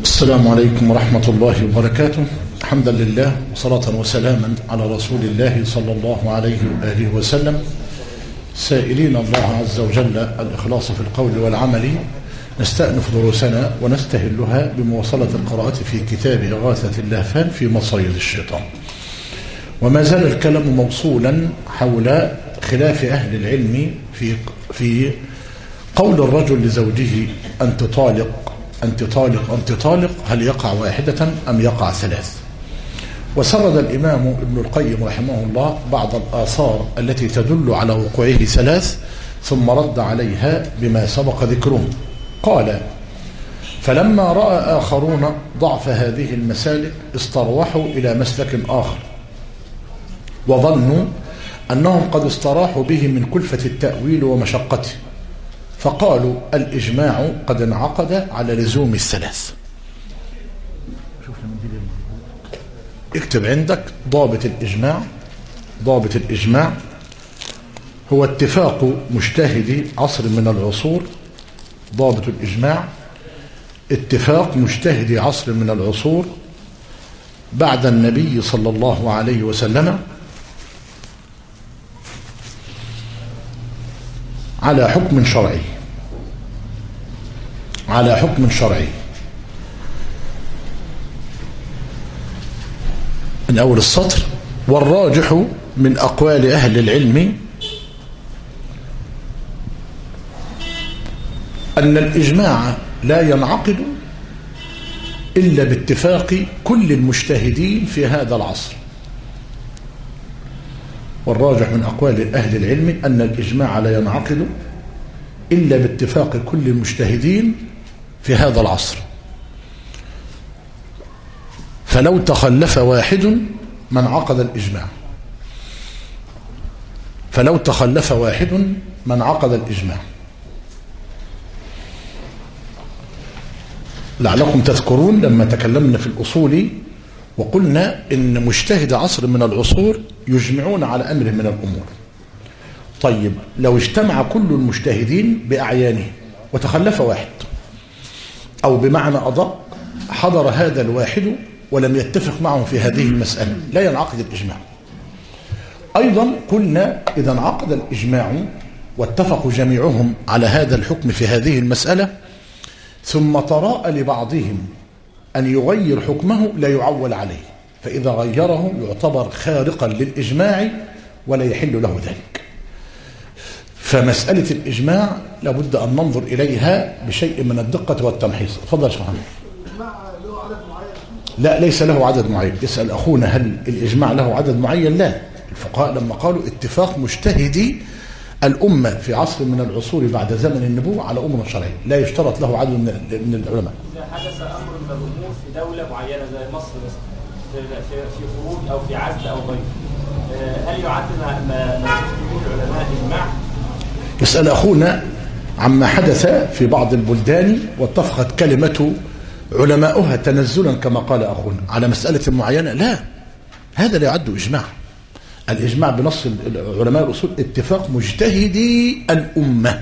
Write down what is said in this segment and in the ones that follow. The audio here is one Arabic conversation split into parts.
السلام عليكم ورحمة الله وبركاته. حمدا لله وصلاة وسلاما على رسول الله صلى الله عليه وآله وسلم، سائلين الله عز وجل الإخلاص في القول والعمل. نستأنف دروسنا ونستهلها بمواصلة القراءة في كتاب إغاثة اللهفان في مصايد الشيطان. وما زال الكلام موصولا حول خلاف أهل العلم في قول الرجل لزوجه أنت طالق أنت طالق أنت طالق، هل يقع واحدة أم يقع ثلاث؟ وسرد الإمام ابن القيم رحمه الله بعض الآثار التي تدل على وقوعه ثلاث، ثم رد عليها بما سبق ذكره. قال: فلما رأى آخرون ضعف هذه المسالك استروحوا إلى مسلك آخر، وظنوا أنهم قد استراحوا به من كلفة التأويل ومشقته، فقالوا الإجماع قد انعقد على لزوم الثلاث. اكتب عندك ضابط الإجماع. ضابط الإجماع هو اتفاق مجتهدي عصر من العصور. ضابط الإجماع اتفاق مجتهدي عصر من العصور بعد النبي صلى الله عليه وسلم على حكم شرعي. على حكم شرعي. من أول السطر: والراجح من أقوال أهل العلم أن الإجماع لا ينعقد إلا باتفاق كل المجتهدين في هذا العصر. والراجح من أقوال أهل العلم أن الإجماع لا ينعقد إلا باتفاق كل المجتهدين في هذا العصر، فلو تخلف واحد ما انعقد الإجماع. فلو تخلف واحد ما انعقد الإجماع. لعلكم تذكرون لما تكلمنا في الأصول وقلنا إن مجتهد عصر من العصور يجمعون على أمر من الأمور. طيب، لو اجتمع كل المجتهدين بأعيانه وتخلف واحد، أو بمعنى أدق حضر هذا الواحد ولم يتفق معهم في هذه المسألة، لا ينعقد الإجماع. أيضا قلنا إذا انعقد الإجماع واتفقوا جميعهم على هذا الحكم في هذه المسألة، ثم تراءى لبعضهم أن يغير حكمه، لا يعول عليه، فإذا غيره يعتبر خارقا للإجماع ولا يحل له ذلك. فمسألة الإجماع لابد أن ننظر إليها بشيء من الدقة والتمحيص. تفضل يا شيخ محمد. الإجماع له عدد معين؟ لا، ليس له عدد معين. يسأل أخونا هل الإجماع له عدد معين؟ لا. الفقهاء لما قالوا اتفاق مجتهدي الأمة في عصر من العصور بعد زمن النبوة على أمر شرعي، لا يشترط له عدد من العلماء. إذا حدث أمر من الأمور في دولة معينة زي مصر مثلا، في خروج أو في عزل أو غيره، هل يعد ما يقول العلماء إجماع؟ يسأل أخونا عما حدث في بعض البلدان واتفقت كلمة علماؤها تنزلا كما قال أخونا على مسألة معينة. لا، هذا لا يعد إجماع. الإجماع بنص علماء الأصول اتفاق مجتهدي الأمة.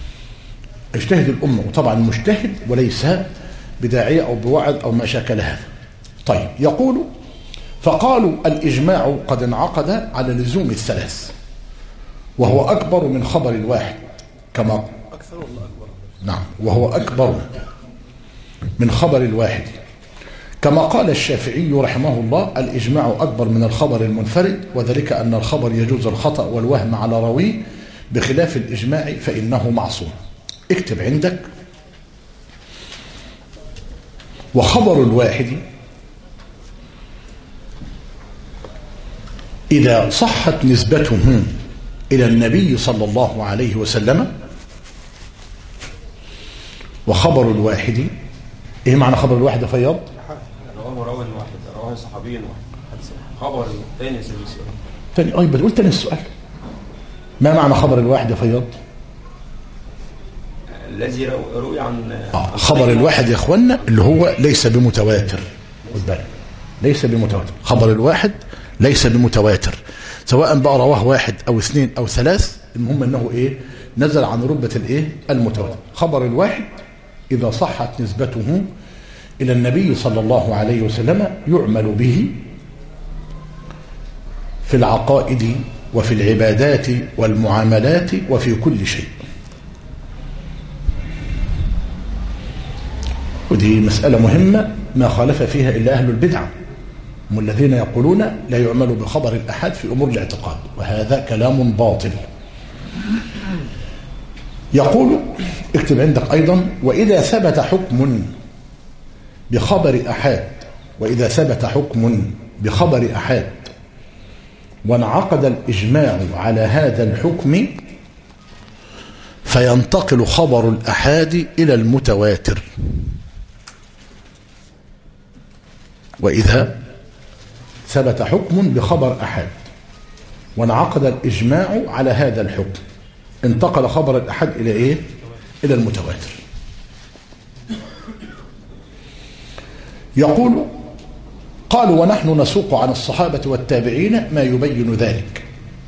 اجتهد الأمة، وطبعا مجتهد وليس بداعية أو بوعد أو ما شاكل هذا. طيب، يقول: فقالوا الإجماع قد انعقد على لزوم الثلاث، وهو أكبر من خبر الواحد كما أكثر ولا أكبر؟ نعم، وهو أكبر من خبر الواحد كما قال الشافعي رحمه الله: الإجماع أكبر من الخبر المنفرد، وذلك أن الخبر يجوز الخطأ والوهم على راويه بخلاف الإجماع فإنه معصوم. اكتب عندك: وخبر الواحد إذا صحت نسبته إلى النبي صلى الله عليه وسلم. وخبر الواحد، إيه معنى خبر الواحد يا فياض؟ رواه راوي واحد، رواه صحابي واحد. خبر ثاني ثاني بتقول ثاني السؤال. ما معنى خبر الواحد يا فياض؟ الذي روي عن خبر الواحد يا اخوانا اللي هو ليس بمتواتر. خد بالك، ليس بمتواتر. خبر الواحد ليس بمتواتر، سواء بقى رواه واحد أو اثنين أو ثلاث، المهم أنه إيه؟ نزل عن رتبة الإيه؟ المتواتر. خبر الواحد إذا صحت نسبته إلى النبي صلى الله عليه وسلم يعمل به في العقائد وفي العبادات والمعاملات وفي كل شيء. ودي مسألة مهمة ما خالف فيها إلا أهل البدعة، هم الذين يقولون لا يعمل بخبر الأحد في أمور الاعتقاد، وهذا كلام باطل. يقول اكتب عندك أيضا: وإذا ثبت حكم بخبر أحد، وإذا ثبت حكم بخبر أحد وانعقد الإجماع على هذا الحكم فينتقل خبر الأحاد إلى المتواتر. وإذا ثبت حكم بخبر أحد وانعقد الإجماع على هذا الحكم انتقل خبر الأحد إلى إيه؟ إلى المتواتر. يقول: قالوا ونحن نسوق عن الصحابة والتابعين ما يبين ذلك.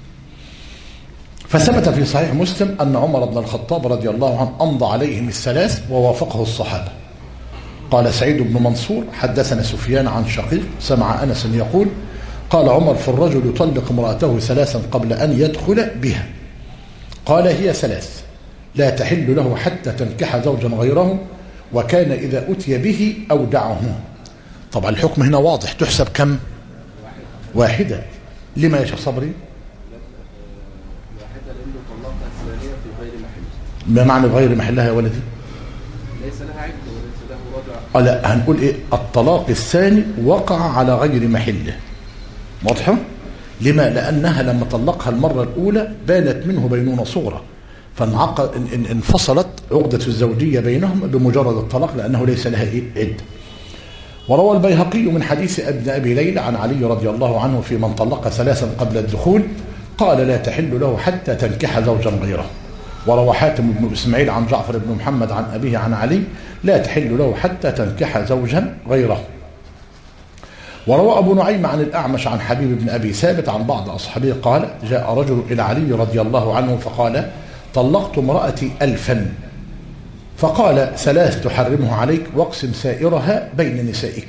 فثبت في صحيح مسلم أن عمر بن الخطاب رضي الله عنه أمضى عليهم الثلاث ووافقه الصحابة. قال سعيد بن منصور: حدثنا سفيان عن شقيق سمع أنس يقول: قال عمر في الرجل يطلق امرأته ثلاثا قبل أن يدخل بها. قال: هي ثلاث لا تحل له حتى تنكح زوجا غيره، وكان إذا أتي به أودعه. طبعا الحكم هنا واضح، تحسب كم؟ واحدة. لما يا شيخ صبري؟ واحدة لأنه طلقها الثانية في غير محلها. ما معنى غير محلها يا ولدي؟ ليس لها عدة وليس له رجع. لا، هنقول إيه؟ الطلاق الثاني وقع على غير محله. واضحة؟ لما؟ لأنها لما طلقها المرة الأولى بانت منه بينونة صغرى، فانفصلت عقدة الزوجية بينهم بمجرد الطلاق، لأنه ليس لها عدة. وروى البيهقي من حديث ابن أبي ليلى عن علي رضي الله عنه في من طلق ثلاثا قبل الدخول قال: لا تحل له حتى تنكح زوجا غيره. وروى حاتم بن إسماعيل عن جعفر بن محمد عن أبيه عن علي: لا تحل له حتى تنكح زوجا غيره. وروى أبو نعيم عن الأعمش عن حبيب بن أبي ثابت عن بعض أصحابه قال: جاء رجل إلى علي رضي الله عنه فقال: طلقت امرأتي 1000، فقال: 3 تحرمه عليك واقسم سائرها بين نسائك.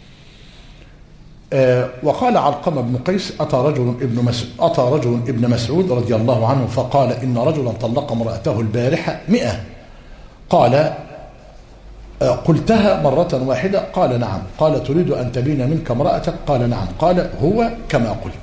وقال علقمة بن قيس: أتى رجل ابن مسعود رضي الله عنه فقال: إن رجلا طلق امرأته البارحة 100. قال: قلتها مرة واحدة؟ قال: نعم. قال: تريد أن تبين منك امرأتك؟ قال: نعم. قال: هو كما قلت.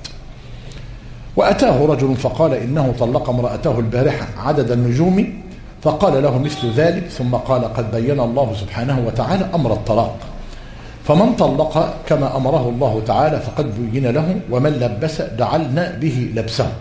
وأتاه رجل فقال: إنه طلق امرأته البارحة عدد النجوم، فقال له مثل ذلك، ثم قال: قد بين الله سبحانه وتعالى أمر الطلاق، فمن طلق كما أمره الله تعالى فقد بين له، ومن لبس جعلنا به لبسه،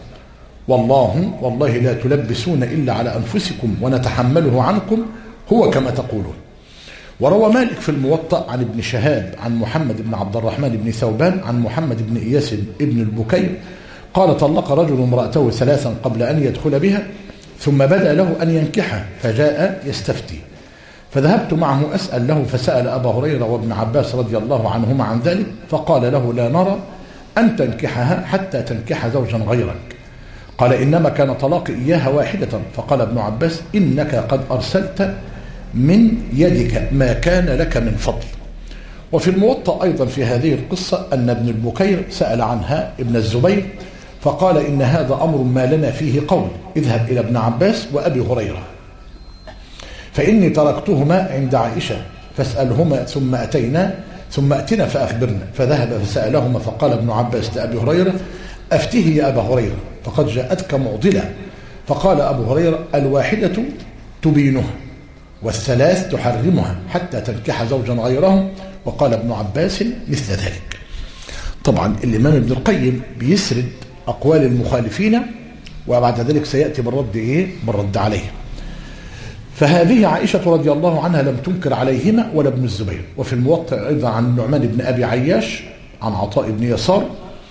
والله لا تلبسون إلا على أنفسكم ونتحمله عنكم، هو كما تقولون. وروى مالك في الموطأ عن ابن شهاب عن محمد بن عبد الرحمن بن ثوبان عن محمد بن إياس بن البكير قال: طلق رجل امرأته 3 قبل أن يدخل بها، ثم بدأ له أن ينكحها فجاء يستفتي، فذهبت معه أسأل له، فسأل أبا هريرة وابن عباس رضي الله عنهما عن ذلك، فقال له: لا نرى أن تنكحها حتى تنكح زوجا غيرك. قال: إنما كان طلاق إياها واحدة. فقال ابن عباس: إنك قد أرسلت من يدك ما كان لك من فضل. وفي الموطأ أيضا في هذه القصة أن ابن البكير سأل عنها ابن الزبير فقال: إن هذا أمر ما لنا فيه قول، اذهب إلى ابن عباس وأبي هريرة، فإني تركتهما عند عائشة فاسألهما ثم أتنا فأخبرنا. فذهب فسألهما، فقال ابن عباس لأبي هريرة: أفته يا أبا هريرة، فقد جاءتك معضلة. فقال أبو هريرة: الواحدة تبينها، والثلاث تحرمها حتى تنكح زوجا غيره. وقال ابن عباس مثل ذلك. طبعا الإمام ابن القيم بيسرد أقوال المخالفين، وبعد ذلك سيأتي بالرد عليه. فهذه عائشة رضي الله عنها لم تنكر عليهما ولا ابن الزبير. وفي الموطأ أيضا عن النعمان بن أبي عياش عن عطاء بن يسار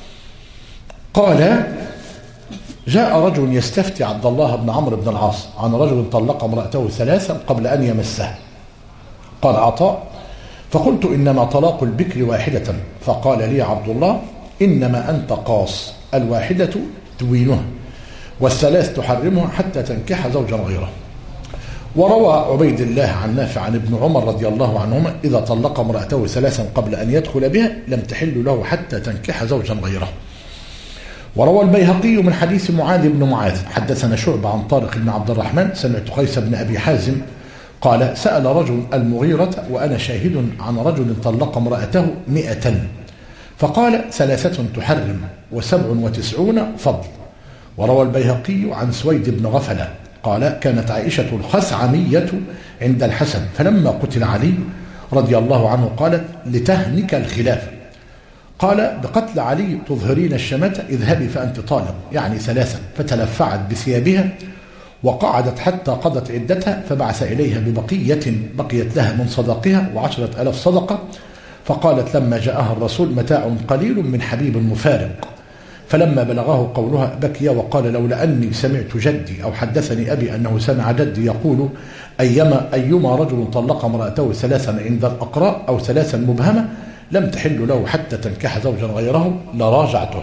قال: جاء رجل يستفتي عبد الله بن عمرو بن العاص عن رجل طلق امرأته 3 قبل أن يمسها. قال عطاء: فقلت: إنما طلاق البكر واحدة. فقال لي عبد الله: إنما أنت قاص، الواحدة توينها والثلاث تحرمها حتى تنكح زوجا غيره. وروى عبيد الله عن نافع عن ابن عمر رضي الله عنهما إذا طلق امرأته 3 قبل أن يدخل بها لم تحل له حتى تنكح زوجا غيره. وروى البيهقي من حديث معاذ بن معاذ حدثنا شعبة عن طارق بن عبد الرحمن سمعت قيس بن أبي حازم قال سأل رجل المغيرة وأنا شاهد عن رجل طلق امرأته 100 فقال 3 تحرم و97 فضل. وروى البيهقي عن سويد بن غفلة قال كانت عائشة الخثعمية عند الحسن فلما قتل علي رضي الله عنه قالت لتهنك الخلافة. قال بقتل علي تظهرين الشماتة اذهبي فأنت طالق يعني 3 فتلفعت بثيابها وقعدت حتى قضت عدتها فبعث إليها ببقية بقيت لها من صداقها و10,000 صدقة فقالت لما جاءها الرسول متاع قليل من حبيب مفارق فلما بلغه قولها بكي وقال لولا أني سمعت جدي أو حدثني أبي أنه سمع جدي يقول أيما رجل طلق امرأته 3 عند الأقراء أو 3 مبهمة لم تحل له حتى تنكح زوجا غيره لراجعته.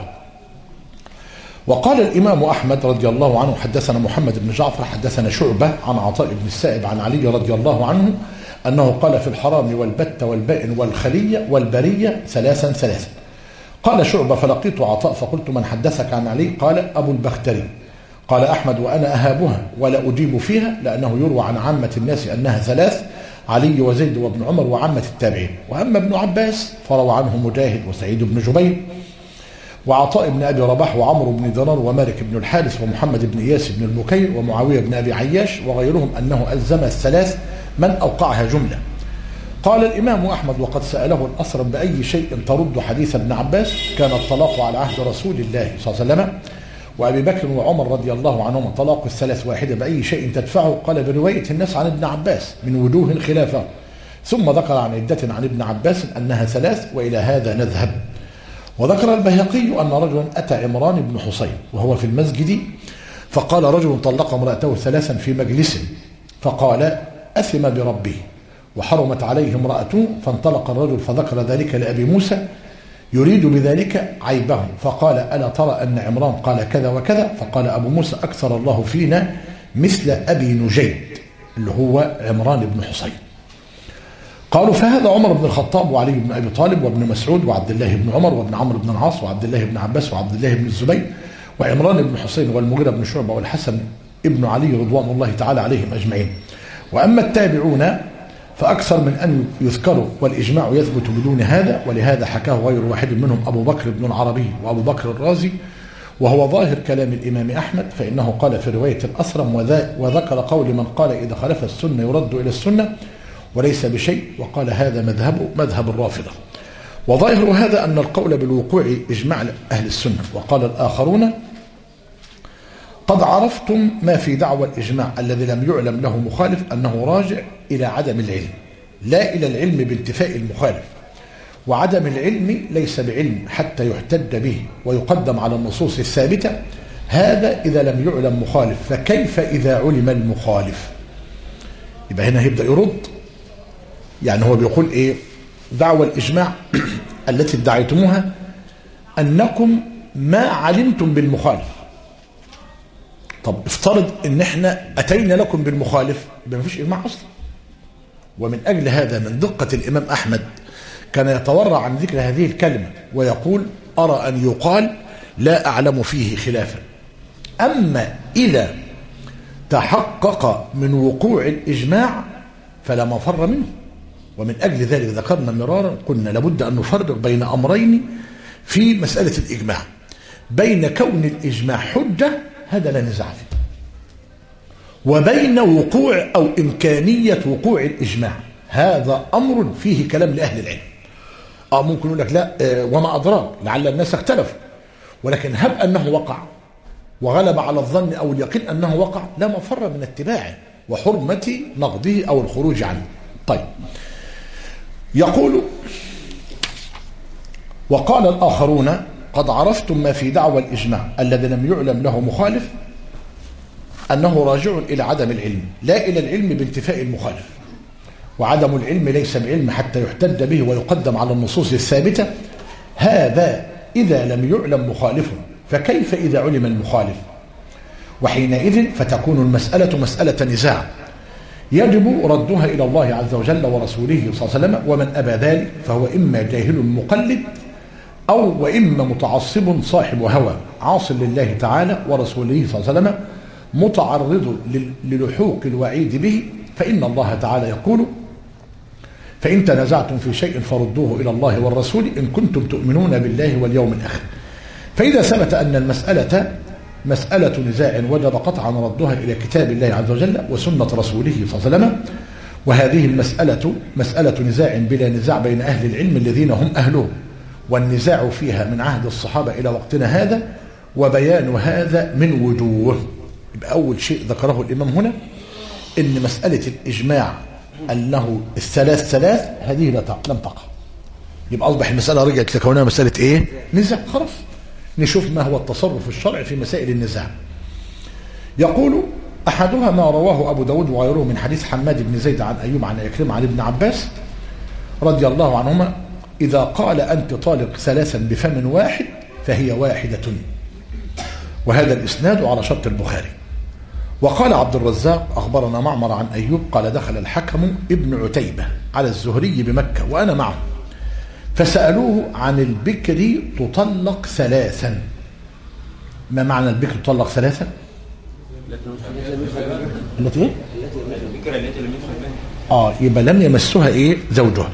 وقال الإمام أحمد رضي الله عنه حدثنا محمد بن جعفر حدثنا شعبة عن عطاء بن السائب عن علي رضي الله عنه أنه قال في الحرام والبت والبائن والخلية والبرية 3. قال شعبة فلقيت عطاء فقلت من حدثك عن علي قال أبو البختري. قال أحمد وأنا أهابها ولا أجيب فيها لأنه يروى عن عامة الناس أنها 3 علي وزيد وابن عمر وعامة التابعين. وأما ابن عباس فروى عنه مجاهد وسعيد بن جبير وعطاء بن أبي رباح وعمرو بن دينار ومالك بن الحارث ومحمد بن إياس بن المكير ومعاوية بن أبي عياش وغيرهم أنه ألزم 3 من أوقعها جملة. قال الإمام أحمد وقد سأله الأصرم بأي شيء ترد حديث ابن عباس كان الطلاق على عهد رسول الله صلى الله عليه وسلم وأبي بكر وعمر رضي الله عنهما طلاق 3 واحدة بأي شيء تدفعه قال برواية الناس عن ابن عباس من وجوه خلافه ثم ذكر عن عدة عن ابن عباس أنها 3 وإلى هذا نذهب. وذكر البيهقي أن رجلا أتى عمران بن حصين وهو في المسجد فقال رجل طلق امرأته 3 في مجلس فقال أثم بربه وحرمت عليه امرأته فانطلق الرجل فذكر ذلك لأبي موسى يريد بذلك عيبه فقال ألا ترى أن عمران قال كذا وكذا فقال أبو موسى أكثر الله فينا مثل أبي نجيد اللي هو عمران بن حصين. قالوا فهذا عمر بن الخطاب وعلي بن أبي طالب وابن مسعود وعبد الله بن عمر وابن عمرو بن العاص وعبد الله بن عباس وعبد الله بن الزبير وعمران بن حصين والمغيرة بن شعبة والحسن ابن علي رضوان الله تعالى عليهم أجمعين. وأما التابعون فأكثر من أن يذكروا والإجماع يثبت بدون هذا ولهذا حكاه غير واحد منهم أبو بكر بن العربي وأبو بكر الرازي وهو ظاهر كلام الإمام أحمد فإنه قال في رواية الأصرم وذكر قول من قال إذا خالف السنة يرد إلى السنة وليس بشيء وقال هذا مذهب الرافضة. وظاهر هذا أن القول بالوقوع إجماع أهل السنة. وقال الآخرون قد عرفتم ما في دعوى الإجماع الذي لم يعلم له مخالف أنه راجع إلى عدم العلم لا إلى العلم بانتفاء المخالف وعدم العلم ليس بعلم حتى يحتج به ويقدم على النصوص الثابتة هذا إذا لم يعلم مخالف فكيف إذا علم المخالف. يبقى هنا هيبدأ يرد يعني هو بيقول إيه دعوى الإجماع التي ادعيتموها أنكم ما علمتم بالمخالف. طب افترض ان احنا اتينا لكم بالمخالف ما فيش اجماع اصلا. ومن اجل هذا من دقة الامام احمد كان يتورع عن ذكر هذه الكلمة ويقول ارى ان يقال لا اعلم فيه خلافا. اما اذا تحقق من وقوع الاجماع فلا مفر منه. ومن اجل ذلك ذكرنا مرارا قلنا لابد ان نفرق بين امرين في مسألة الاجماع بين كون الاجماع حجة هذا لا نزاع فيه وبين وقوع أو إمكانية وقوع الإجماع هذا أمر فيه كلام لأهل العلم. ممكن يقول لك لا وما أدراك لعل الناس اختلفوا ولكن هب أنه وقع وغلب على الظن أو اليقين أنه وقع لا مفر من اتباعه وحرمة نقضه أو الخروج عنه. طيب يقول وقال الآخرون قد عرفتم ما في دعوى الإجماع الذي لم يعلم له مخالف أنه راجع إلى عدم العلم لا إلى العلم بانتفاء المخالف وعدم العلم ليس بعلم حتى يحتج به ويقدم على النصوص الثابتة هذا إذا لم يعلم مخالفه فكيف إذا علم المخالف. وحينئذ فتكون المسألة مسألة نزاع يجب ردها إلى الله عز وجل ورسوله صلى الله عليه وسلم، ومن أبى ذلك فهو إما جاهل مقلد وإما متعصب صاحب هوى عاص لله تعالى ورسوله صلى الله عليه وسلم متعرض للحوق الوعيد به. فإن الله تعالى يقول: فإن تنازعتم في شيء فردوه إلى الله والرسول إن كنتم تؤمنون بالله واليوم الآخر. فإذا ثبت أن المسألة مسألة نزاع وجب قطعا ردها إلى كتاب الله عز وجل وسنة رسوله صلى الله عليه وسلم، وهذه المسألة مسألة نزاع بلا نزاع بين أهل العلم الذين هم أهله، والنزاع فيها من عهد الصحابة إلى وقتنا هذا، وبيان هذا من وجوه. يبقى أول شيء ذكره الإمام هنا إن مسألة الإجماع أنه الثلاث هذه لم تقع. يبقى أصبح المسألة رجعت لكونها مسألة إيه؟ نزاع. خلاص نشوف ما هو التصرف الشرعي في مسائل النزاع. يقول: أحدها ما رواه أبو داود وغيره من حديث حماد بن زيد عن أيوب عن عكرمة عن ابن عباس رضي الله عنهما: إذا قال أنت طالق ثلاثا بفم واحد فهي واحدة. وهذا الإسناد على شرط البخاري. وقال عبد الرزاق: أخبرنا معمر عن أيوب قال: دخل الحكم ابن عتيبة على الزهري بمكة وأنا معه، فسألوه عن البكر تطلق ثلاثا. ما معنى البكر تطلق ثلاثا؟ التي ايه؟ البكر التي لم يدخل بها. يبقى لم يمسها ايه؟ زوجها.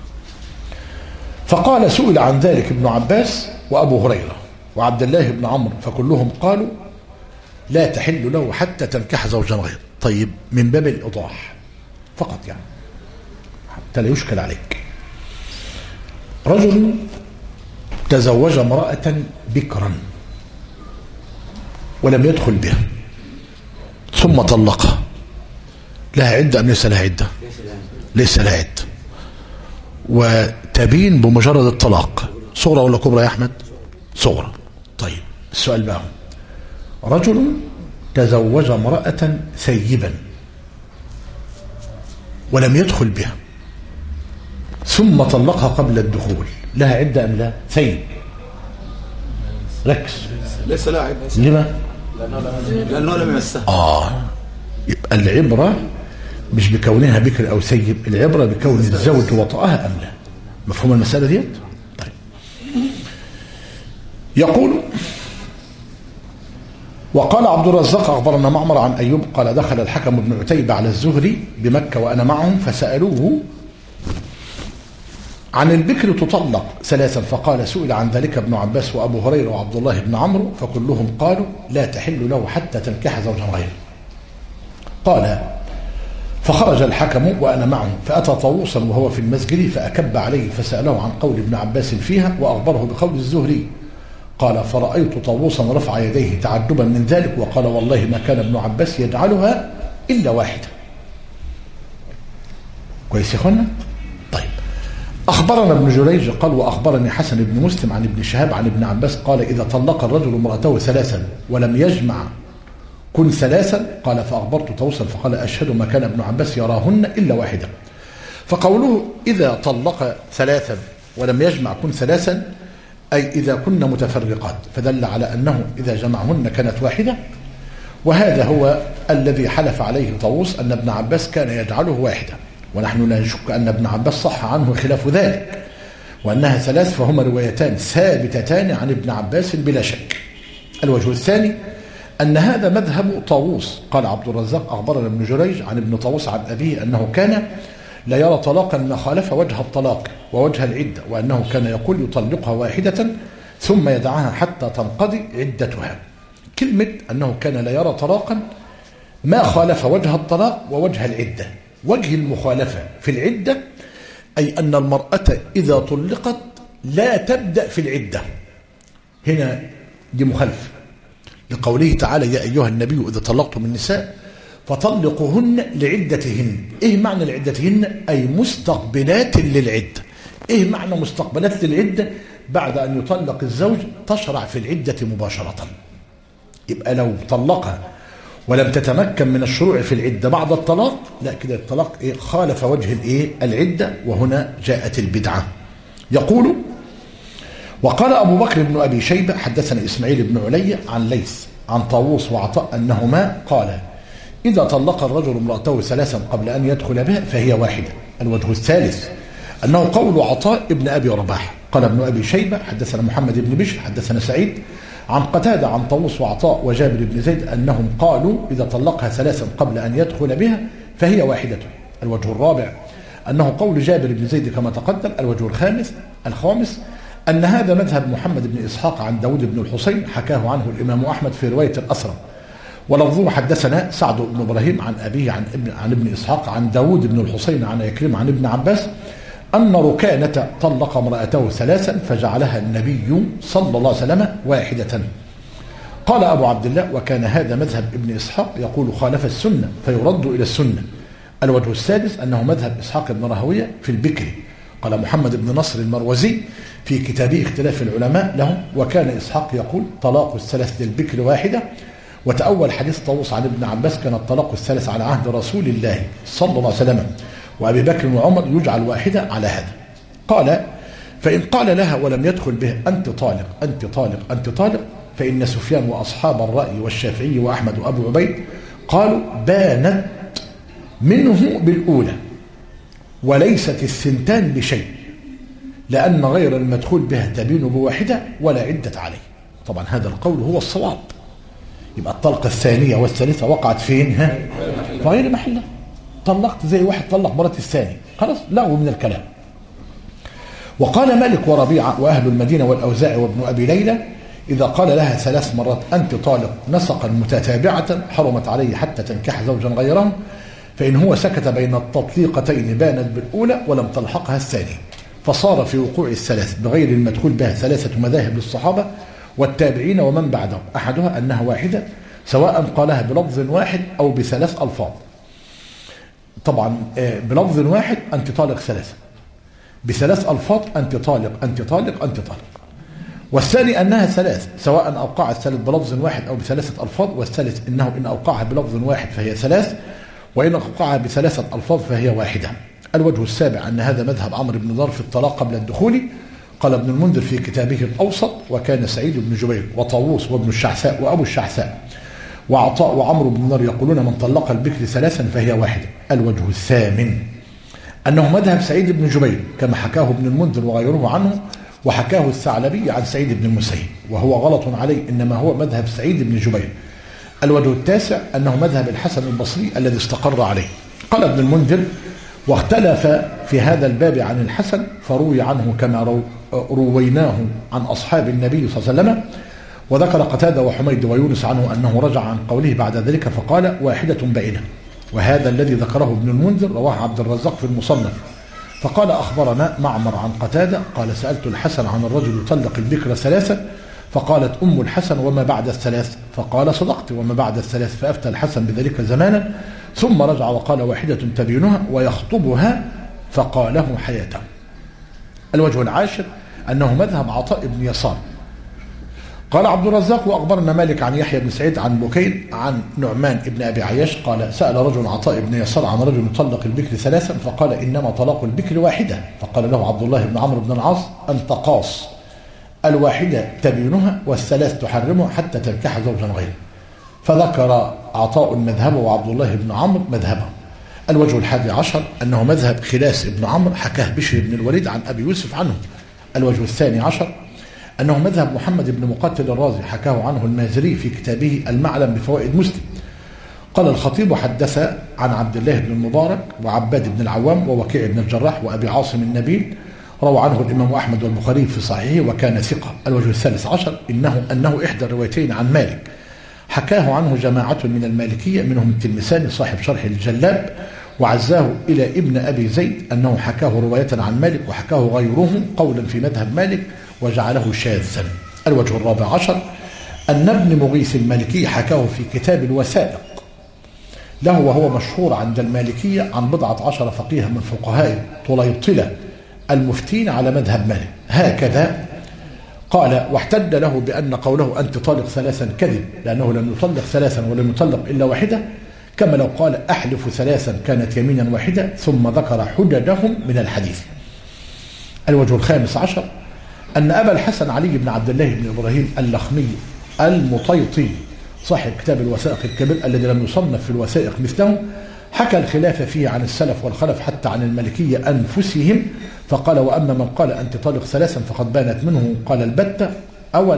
فقال: سئل عن ذلك ابن عباس وأبو هريرة وعبد الله بن عمرو فكلهم قالوا لا تحل له حتى تنكح زوجا غيره. طيب من باب الإيضاح فقط يعني حتى لا يشكل عليك. رجل تزوج امرأة بكرا ولم يدخل بها ثم طلقها، لها عدة أم ليس لها عدة؟ ليس لها عدة، وتبين بمجرد الطلاق. صغرى ولا كبرى يا أحمد؟ صغرى. طيب السؤال بقى: رجل تزوج امرأة ثيبا ولم يدخل بها ثم طلقها قبل الدخول، لها عدة أم لا؟ ثيب. ركز. ليس لها عدة. لما؟ لأنه لم يمسها. يبقى العبرة مش بكونها بكر أو ثيب، العبرة بكون الزوج وطأها أم لا. مفهوم المسألة ديت؟ طيب. يقول: وقال عبد الرزاق: أخبرنا معمر عن أيوب قال: دخل الحكم بن عتيبة على الزهري بمكة وأنا معهم، فسألوه عن البكر تطلق ثلاثا، فقال: سئل عن ذلك ابن عباس وأبو هريرة وعبد الله بن عمرو فكلهم قالوا لا تحل له حتى تنكح زوجا غيره. قال: فخرج الحكم وأنا معه فأتى طاووسا وهو في المسجد فأكب عليه فسأله عن قول ابن عباس فيها وأخبره بقول الزهري. قال: فرأيت طاووسا رفع يديه تعجبا من ذلك وقال: والله ما كان ابن عباس يجعلها إلا واحدة. كويس يا اخوانا؟ طيب. أخبرنا ابن جريج قال: وأخبرني حسن بن مسلم عن ابن شهاب عن ابن عباس قال: إذا طلق الرجل امرأته ثلاثا ولم يجمع كن ثلاثا. قال: فأخبرت طاووسا فقال: أشهد ما كان ابن عباس يراهن إلا واحدة. فقوله إذا طلق ثلاثا ولم يجمع كن ثلاثا أي إذا كن متفرقات، فدل على أنه إذا جمعهن كانت واحدة. وهذا هو الذي حلف عليه طاووس أن ابن عباس كان يجعله واحدة، ونحن لا نشك أن ابن عباس صح عنه خلاف ذلك، وأنها ثلاث، فهما روايتان ثابتتان عن ابن عباس بلا شك. الوجه الثاني أن هذا مذهب طاووس. قال عبد الرزاق: أخبرنا ابن جريج عن ابن طاووس عن أبيه أنه كان لا يرى طلاقا ما خالف وجه الطلاق ووجه العدة، وأنه كان يقول يطلقها واحدة ثم يدعها حتى تنقضي عدتها. كلمة أنه كان لا يرى طلاقا ما خالف وجه الطلاق ووجه العدة. وجه المخالفة في العدة أي أن المرأة إذا طلقت لا تبدأ في العدة. هنا دي مخالفة لقوله تعالى: يا أيها النبي إذا طلقتم النساء فطلقوهن لعدتهن. إيه معنى لعدتهن؟ أي مستقبلات للعدة. إيه معنى مستقبلات للعدة؟ بعد أن يطلق الزوج تشرع في العدة مباشرة. يبقى لو طلقها ولم تتمكن من الشروع في العدة بعد الطلاق، لا، كده الطلاق إيه؟ خالف وجه الإيه؟ العدة، وهنا جاءت البدعة. يقول: وقال أبو بكر بن أبي شيبة حدثنا إسماعيل بن علي عن ليث عن طاووس وعطاء أنهما قال: إذا طلق الرجل امرأته ثلاثا قبل أن يدخل بها فهي واحدة. الوجه الثالث أنه قول عطاء ابن أبي رباح. قال ابن أبي شيبة حدثنا محمد بن بشر حدثنا سعيد عن قتادة عن طاووس وعطاء وجابر بن زيد أنهم قالوا إذا طلقها ثلاثا قبل أن يدخل بها فهي واحدة. الوجه الرابع أنه قول جابر بن زيد كما تقدم. الوجه الخامس أن هذا مذهب محمد بن إسحاق عن داود بن الحسين حكاه عنه الإمام أحمد في رواية الأسرى، ولفظه حدثنا سعد بن إبراهيم عن أبيه عن ابن إسحاق عن داود بن الحسين عن يكرم عن ابن عباس أن ركانة طلق امرأته ثلاثا فجعلها النبي صلى الله عليه وسلم واحدة. قال أبو عبد الله وكان هذا مذهب ابن إسحاق يقول خالف السنة فيرد إلى السنة. الوجه السادس أنه مذهب إسحاق بن راهويه في البكر. قال محمد بن نصر المروزي في كتابه اختلاف العلماء له وكان إسحاق يقول طلاق الثلاث للبكر واحدة، وتأول حديث طاووس عن ابن عباس كان الطلاق الثالث على عهد رسول الله صلى الله عليه وسلم وأبي بكر وعمر يجعل واحدة على هذا. قال فإن قال لها ولم يدخل به أنت طالق أنت طالق أنت طالق فإن سفيان وأصحاب الرأي والشافعي وأحمد وأبو عبيد قالوا بانت منه بالأولى وليست الثنتان بشيء لأن غير المدخول بها تبين بواحدة ولا عدة عليه. طبعا هذا القول هو الصواب. يبقى الطلقة الثانية والثالثة وقعت فين؟ في غير محلها. طلقت زي واحد طلق مرات الثاني خلاص لغوا من الكلام. وقال مالك وربيعة وأهل المدينة والأوزاعي وابن أبي ليلى إذا قال لها ثلاث مرات أنت طالق نسقا متتابعة حرمت عليه حتى تنكح زوجا غيره، فإن هو سكت بين التطليقتين بانت بالأولى ولم تلحقها الثانية، فصار في وقوع الثلاث بغير المدخول بها ثلاثة مذاهب للصحابة والتابعين ومن بعدهم، أحدها أنها واحدة سواء قالها بلفظ واحد أو بثلاث ألفاظ. طبعا بلفظ واحد أنت طالق ثلاثة، بثلاث ألفاظ أنت طالق أنت طالق أنت طالق. والثاني أنها ثلاث سواء أوقع الثالث بلفظ واحد أو بثلاثة ألفاظ، والثالث إنه إن أوقعها بلفظ واحد فهي ثلاث وإن أوقعها بثلاثة ألفاظ فهي واحدة. الوجه السابع أن هذا مذهب عمرو بن ضر في الطلاق قبل الدخول. قال ابن المنذر في كتابه الأوسط وكان سعيد بن جبير وطاووس وابن الشعثاء وأبو الشعثاء وعطاء وعمرو بن ضر يقولون من طلق البكر ثلاثا فهي واحدة. الوجه الثامن أنه مذهب سعيد بن جبير كما حكاه ابن المنذر وغيره عنه، وحكاه الثعلبي عن سعيد بن المسيب وهو غلط عليه، إنما هو مذهب سعيد بن جبير. الوجه التاسع أنه مذهب الحسن البصري الذي استقر عليه. قال ابن المنذر واختلف في هذا الباب عن الحسن فروي عنه كما رويناه عن أصحاب النبي صلى الله عليه وسلم. وذكر قتادة وحميد ويونس عنه أنه رجع عن قوله بعد ذلك فقال واحدة بعينة. وهذا الذي ذكره ابن المنذر رواه عبد الرزاق في المصنف فقال أخبرنا معمر عن قتادة قال سألت الحسن عن الرجل يطلق البكر ثلاثة فقالت أم الحسن وما بعد الثلاث فقال صدقت وما بعد الثلاث، فأفتى الحسن بذلك زمانا ثم رجع وقال واحدة تبينها ويخطبها فقاله حياته. الوجه العاشر أنه مذهب عطاء بن يسار. قال عبد الرزاق وأخبرنا مالك عن يحيى بن سعيد عن بكير عن نعمان بن أبي عياش قال سأل رجل عطاء بن يسار عن رجل يطلق البكر ثلاثا فقال إنما طلاق البكر واحدة، فقال له عبد الله بن عمرو بن العاص أنت قاص، الواحدة تبينها والثلاث تحرمها حتى تنكح زوجا غيره. فذكر عطاء مذهبه وعبد الله بن عمرو مذهبه. الوجه الحادي عشر أنه مذهب خلاس بن عمرو حكاه بشر بن الوليد عن أبي يوسف عنه. الوجه الثاني عشر أنه مذهب محمد بن مقاتل الرازي حكاه عنه المازري في كتابه المعلم بفوائد مسلم. قال الخطيب حدث عن عبد الله بن المبارك وعباد بن العوام ووكيع بن الجراح وأبي عاصم النبيل روى عنه الإمام أحمد والبخاري في صحيحه وكان ثقة. الوجه الثالث عشر أنه إحدى الروايتين عن مالك حكاه عنه جماعة من المالكية منهم التلمساني صاحب شرح الجلاب وعزاه إلى ابن أبي زيد أنه حكاه رواية عن مالك وحكاه غيره قولا في مذهب مالك وجعله شاذا. الوجه الرابع عشر أن ابن مغيث المالكي حكاه في كتاب الوثائق له وهو مشهور عند المالكية عن 11 فقيها من فقهاء طليطلة المفتين على مذهب مالك هكذا. قال واحتج له بأن قوله أنت طالق ثلاثا كذب لأنه لم يطلق ثلاثا ولم يطلق إلا واحدة، كما لو قال أحلف ثلاثا كانت يمينا واحدة، ثم ذكر حججهم من الحديث. الوجه الخامس عشر أن أبا الحسن علي بن عبد الله بن إبراهيم اللخمي المطيطي صاحب كتاب الوثائق الكبير الذي لم يصنف في الوثائق مثله، حكى الخلاف فيه عن السلف والخلف حتى عن المالكية أنفسهم، فقال: وأما من قال أنت طالق ثلاثا فقد بانت منه قال البتة أو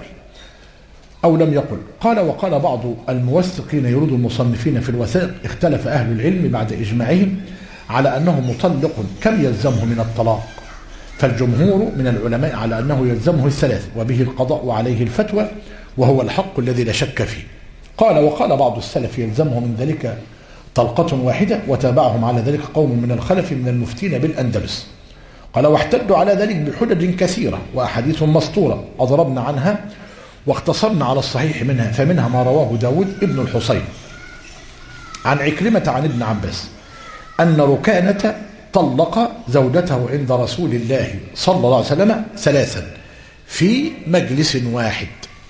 لم يقل. قال: وقال بعض الموثقين يرد المصنفين في الوثائق: اختلف أهل العلم بعد إجماعهم على أنه مطلق كم يلزمه من الطلاق، فالجمهور من العلماء على أنه يلزمه الثلاث وبه القضاء وعليه الفتوى، وهو الحق الذي لا شك فيه. قال: وقال بعض السلف يلزمه من ذلك طلقة واحدة، وتابعهم على ذلك قوم من الخلف من المفتين بالأندلس. قال: واحتجوا على ذلك بحجج كثيرة وأحاديث مسطورة أضربنا عنها واختصرنا على الصحيح منها، فمنها ما رواه داود ابن الحصين عن عكرمة عن ابن عباس أن ركانة طلق زوجته عند رسول الله صلى الله عليه وسلم ثلاثا في مجلس واحد،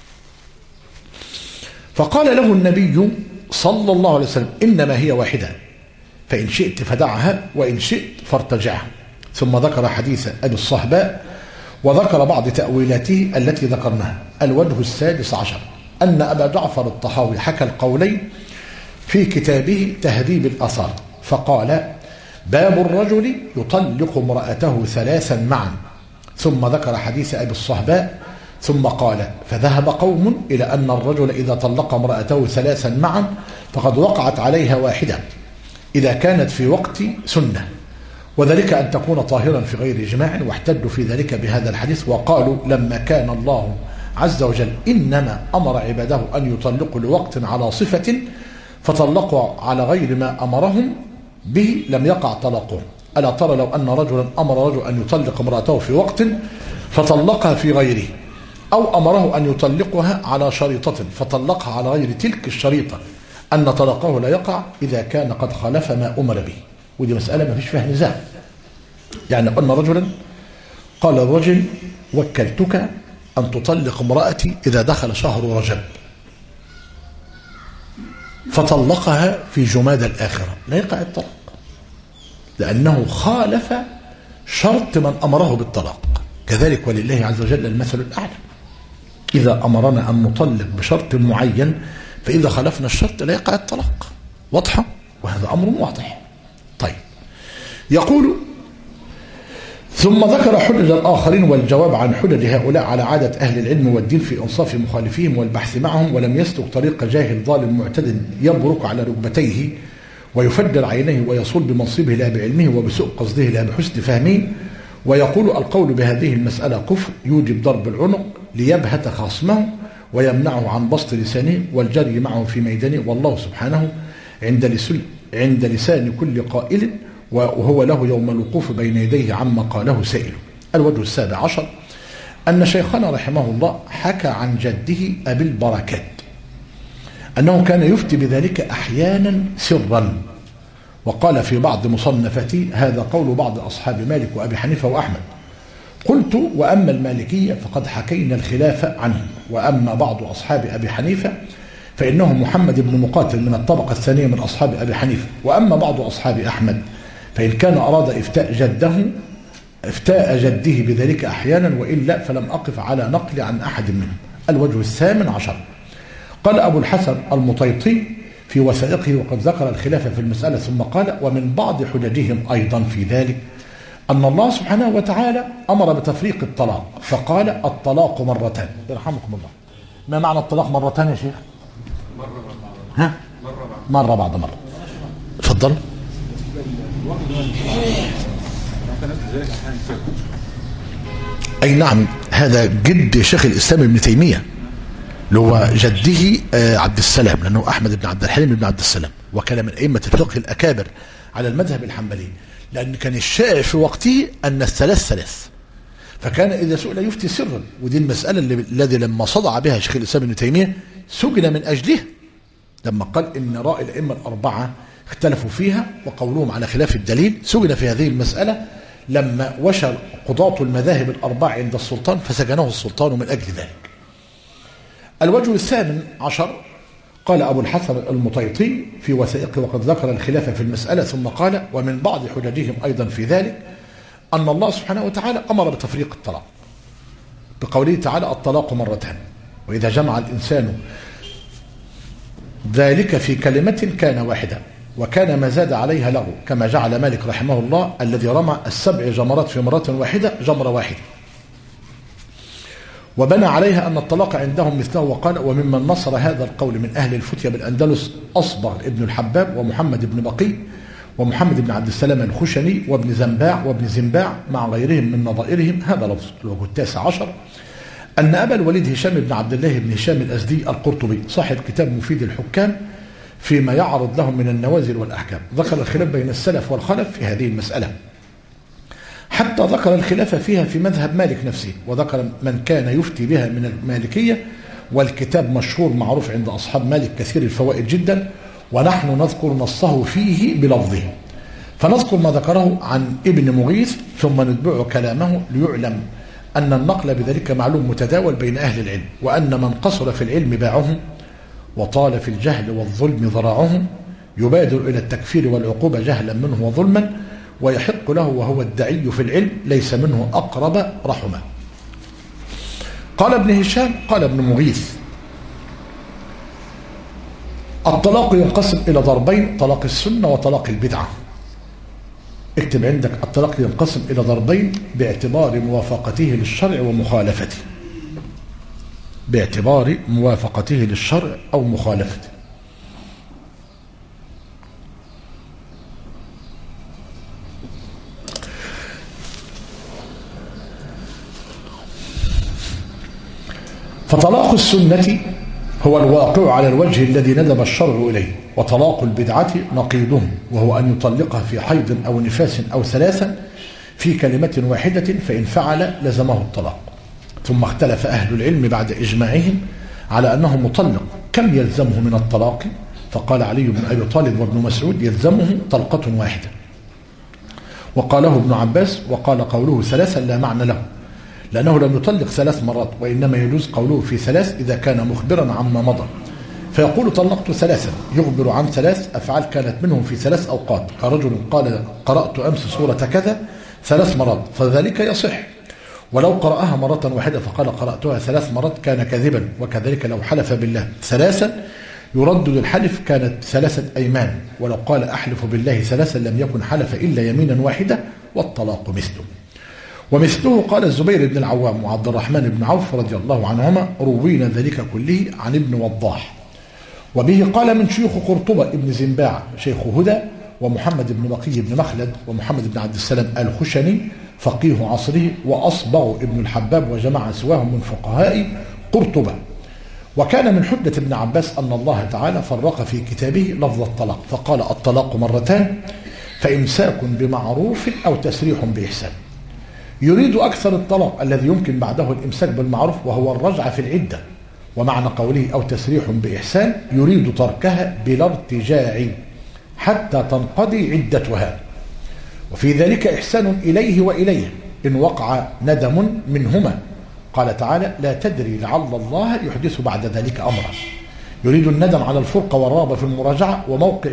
فقال له النبي صلى الله عليه وسلم: إنما هي واحدة، فإن شئت فدعها وإن شئت فارتجعها. ثم ذكر حديث أبي الصهباء وذكر بعض تأويلاته التي ذكرناها. الوجه السادس عشر أن أبا جعفر الطحاوي حكى القولين في كتابه تهذيب الآثار، فقال: باب الرجل يطلق امرأته ثلاثا معا، ثم ذكر حديث أبي الصهباء، ثم قال: فذهب قوم إلى أن الرجل إذا طلق امرأته ثلاثا معا فقد وقعت عليها واحدة إذا كانت في وقت سنة، وذلك أن تكون طاهرا في غير جماع، واحتجوا في ذلك بهذا الحديث، وقالوا: لما كان الله عز وجل إنما أمر عباده أن يطلقوا لوقت على صفة فطلقوا على غير ما أمرهم به لم يقع طلاقهم. ألا ترى لو أن رجلا أمر رجل أن يطلق امرأته في وقت فطلقها في غيره، أو أمره أن يطلقها على شريطة فطلقها على غير تلك الشريطة، أن طلاقه لا يقع إذا كان قد خالف ما أمر به. ودي مسألة ما فيش فيها نزاع. يعني أن رجلا قال الرجل: وكلتك أن تطلق امرأتي إذا دخل شهر رجب، فطلقها في جماد الآخرة، لا يقع الطلاق لأنه خالف شرط من أمره بالطلاق. كذلك ولله عز وجل المثل الأعلى، إذا أمرنا أن نطلق بشرط معين فإذا خالفنا الشرط لا يقع الطلاق. واضحة؟ وهذا أمر واضح. طيب، يقول: ثم ذكر حجج الآخرين والجواب عن حجج هؤلاء على عادة أهل العلم والدين في إنصاف مخالفيهم والبحث معهم، ولم يسلك طريق جاهل ظالم معتد يبرك على ركبتيه ويفجر عينيه ويصول بمنصبه لا بعلمه وبسوء قصده لا بحسن فهمه، ويقول: القول بهذه المسألة كفر يوجب ضرب العنق ليبهت خصمه ويمنعه عن بسط لسانه والجري معه في ميدانه، والله سبحانه عند لسان كل قائل، وهو له يوم الوقوف بين يديه عما قاله سائل. الوجه السابع عشر أن شيخنا رحمه الله حكى عن جده أبي البركات أنه كان يفتي بذلك أحيانا سرا، وقال في بعض مصنفاته: هذا قول بعض أصحاب مالك وأبي حنيفة وأحمد. قلت: وأما المالكية فقد حكينا الخلاف عنهم، وأما بعض أصحاب أبي حنيفة فإنه محمد بن مقاتل من الطبقة الثانية من أصحاب أبي حنيفة، وأما بعض أصحاب أحمد فإن كان أراد إفتاء جده بذلك أحيانا، وإلا فلم أقف على نقل عن أحد منهم. الوجه الثامن عشر قال أبو الحسن المطيطي في وثائقه وقد ذكر الخلاف في المسألة، ثم قال: ومن بعض حججهم أيضا في ذلك أن الله سبحانه وتعالى أمر بتفريق الطلاق، فقال: الطلاق مرتان. يرحمكم الله. ما معنى الطلاق مرتان يا شيخ؟ مرة بعد مرة. تفضل. أي نعم، هذا جد شيخ الإسلام ابن تيمية اللي هو جده عبد السلام، لأنه أحمد بن عبد الحليم بن عبد السلام، وكان من أئمة الفقه الأكابر على المذهب الحنبلي، لأن كان الشائع في وقته أن الثلاث، فكان إذا سئل يفتي سرا. ودي المسألة الذي لما صدع بها شيخ الإسلام ابن تيمية سجن من أجله، لما قال إن رأي الأئمة الأربعة اختلفوا فيها وقولهم على خلاف الدليل، سجن في هذه المسألة لما وشى قضاة المذاهب الأربعة عند السلطان فسجنه السلطان من أجل ذلك. الوجه الثامن عشر قال أبو الحسن المطيطي في وثائقه وقد ذكر الخلاف في المسألة، ثم قال: ومن بعض حججهم أيضا في ذلك أن الله سبحانه وتعالى أمر بتفريق الطلاق بقوله تعالى: الطلاق مرتان، وإذا جمع الإنسان ذلك في كلمة كان واحدة، وكان ما زاد عليها لغو، كما جعل مالك رحمه الله الذي رمى 7 جمرات في مرة واحدة جمرة واحدة، وبنى عليها أن الطلاق عندهم مثله. وقال: وممن نصر هذا القول من أهل الفتية بالأندلس أصبغ ابن الحباب ومحمد بن بقي ومحمد بن عبد السلام الخشني وابن زنباع وابن زنباع مع غيرهم من نظائرهم. هذا لفظ. الوجه 19 أن أبا الوليد هشام بن عبد الله بن هشام الأزدي القرطبي صاحب كتاب مفيد الحكام فيما يعرض لهم من النوازل والأحكام ذكر الخلاف بين السلف والخلف في هذه المسألة، حتى ذكر الخلاف فيها في مذهب مالك نفسه، وذكر من كان يفتي بها من المالكية، والكتاب مشهور معروف عند أصحاب مالك كثير الفوائد جدا، ونحن نذكر نصه فيه بلفظه. فنذكر ما ذكره عن ابن مغيث ثم نتبع كلامه ليعلم أن النقل بذلك معلوم متداول بين أهل العلم، وأن من قصر في العلم باعهم وطال في الجهل والظلم ذراعهم يبادر إلى التكفير والعقوبة جهلا منه وظلما، ويحق له وهو الدعي في العلم ليس منه أقرب رحمة. قال ابن هشام قال ابن مغيث: الطلاق ينقسم إلى ضربين: طلاق السنة وطلاق البدعة. اكتب عندك: الطلاق ينقسم إلى ضربين باعتبار موافقته للشرع ومخالفته، باعتبار موافقته للشرع أو مخالفته. فطلاق السنة هو الواقع على الوجه الذي ندب الشرع إليه، وطلاق البدعة نقيضه، وهو أن يطلقها في حيض أو نفاس أو 3 في كلمة واحدة، فإن فعل لزمه الطلاق. ثم اختلف أهل العلم بعد إجماعهم على أنه مطلق كم يلزمه من الطلاق، فقال علي بن أبي طالب وابن مسعود: يلزمه طلقة واحدة، وقاله ابن عباس، وقال قوله 3 لا معنى له، لأنه لم يطلق 3 مرات، وإنما يجوز قوله في 3 إذا كان مخبرا عما مضى، فيقول طلقت 3 يخبر عن 3 أفعال كانت منهم في 3 أوقات، كرجل قال قرأت أمس سورة كذا 3 مرات، فذلك يصح. ولو قرأها مرة واحدة فقال قرأتها 3 مرات كان كاذبا. وكذلك لو حلف بالله 3 يردد الحلف كانت 3 أيمان، ولو قال أحلف بالله 3 لم يكن حلف إلا يمينا واحدة، والطلاق مثله. ومثله قال الزبير بن العوام وعبد الرحمن بن عوف رضي الله عنهما: روينا ذلك كله عن ابن وضاح. وبه قال من شيوخ قرطبة ابن زنباع شيخ هدى، ومحمد بن بقي بن مخلد، ومحمد بن عبد السلام الخشني فقيه عصره، وأصبغ ابن الحباب، وجمع سواهم من فقهاء قرطبة. وكان من حجة ابن عباس أن الله تعالى فرق في كتابه لفظ الطلاق، فقال: الطلاق 2 فإمساك بمعروف أو تسريح بإحسان. يريد أكثر الطلاق الذي يمكن بعده الإمساك بالمعروف، وهو الرجعة في العدة، ومعنى قوله أو تسريح بإحسان يريد تركها بلا ارتجاع حتى تنقضي عدتها، وفي ذلك إحسان إليه وإليه إن وقع ندم منهما. قال تعالى: لا تدري لعل الله يحدث بعد ذلك أمرا. يريد الندم على الفرقة والرغبة في المراجعة، وموقع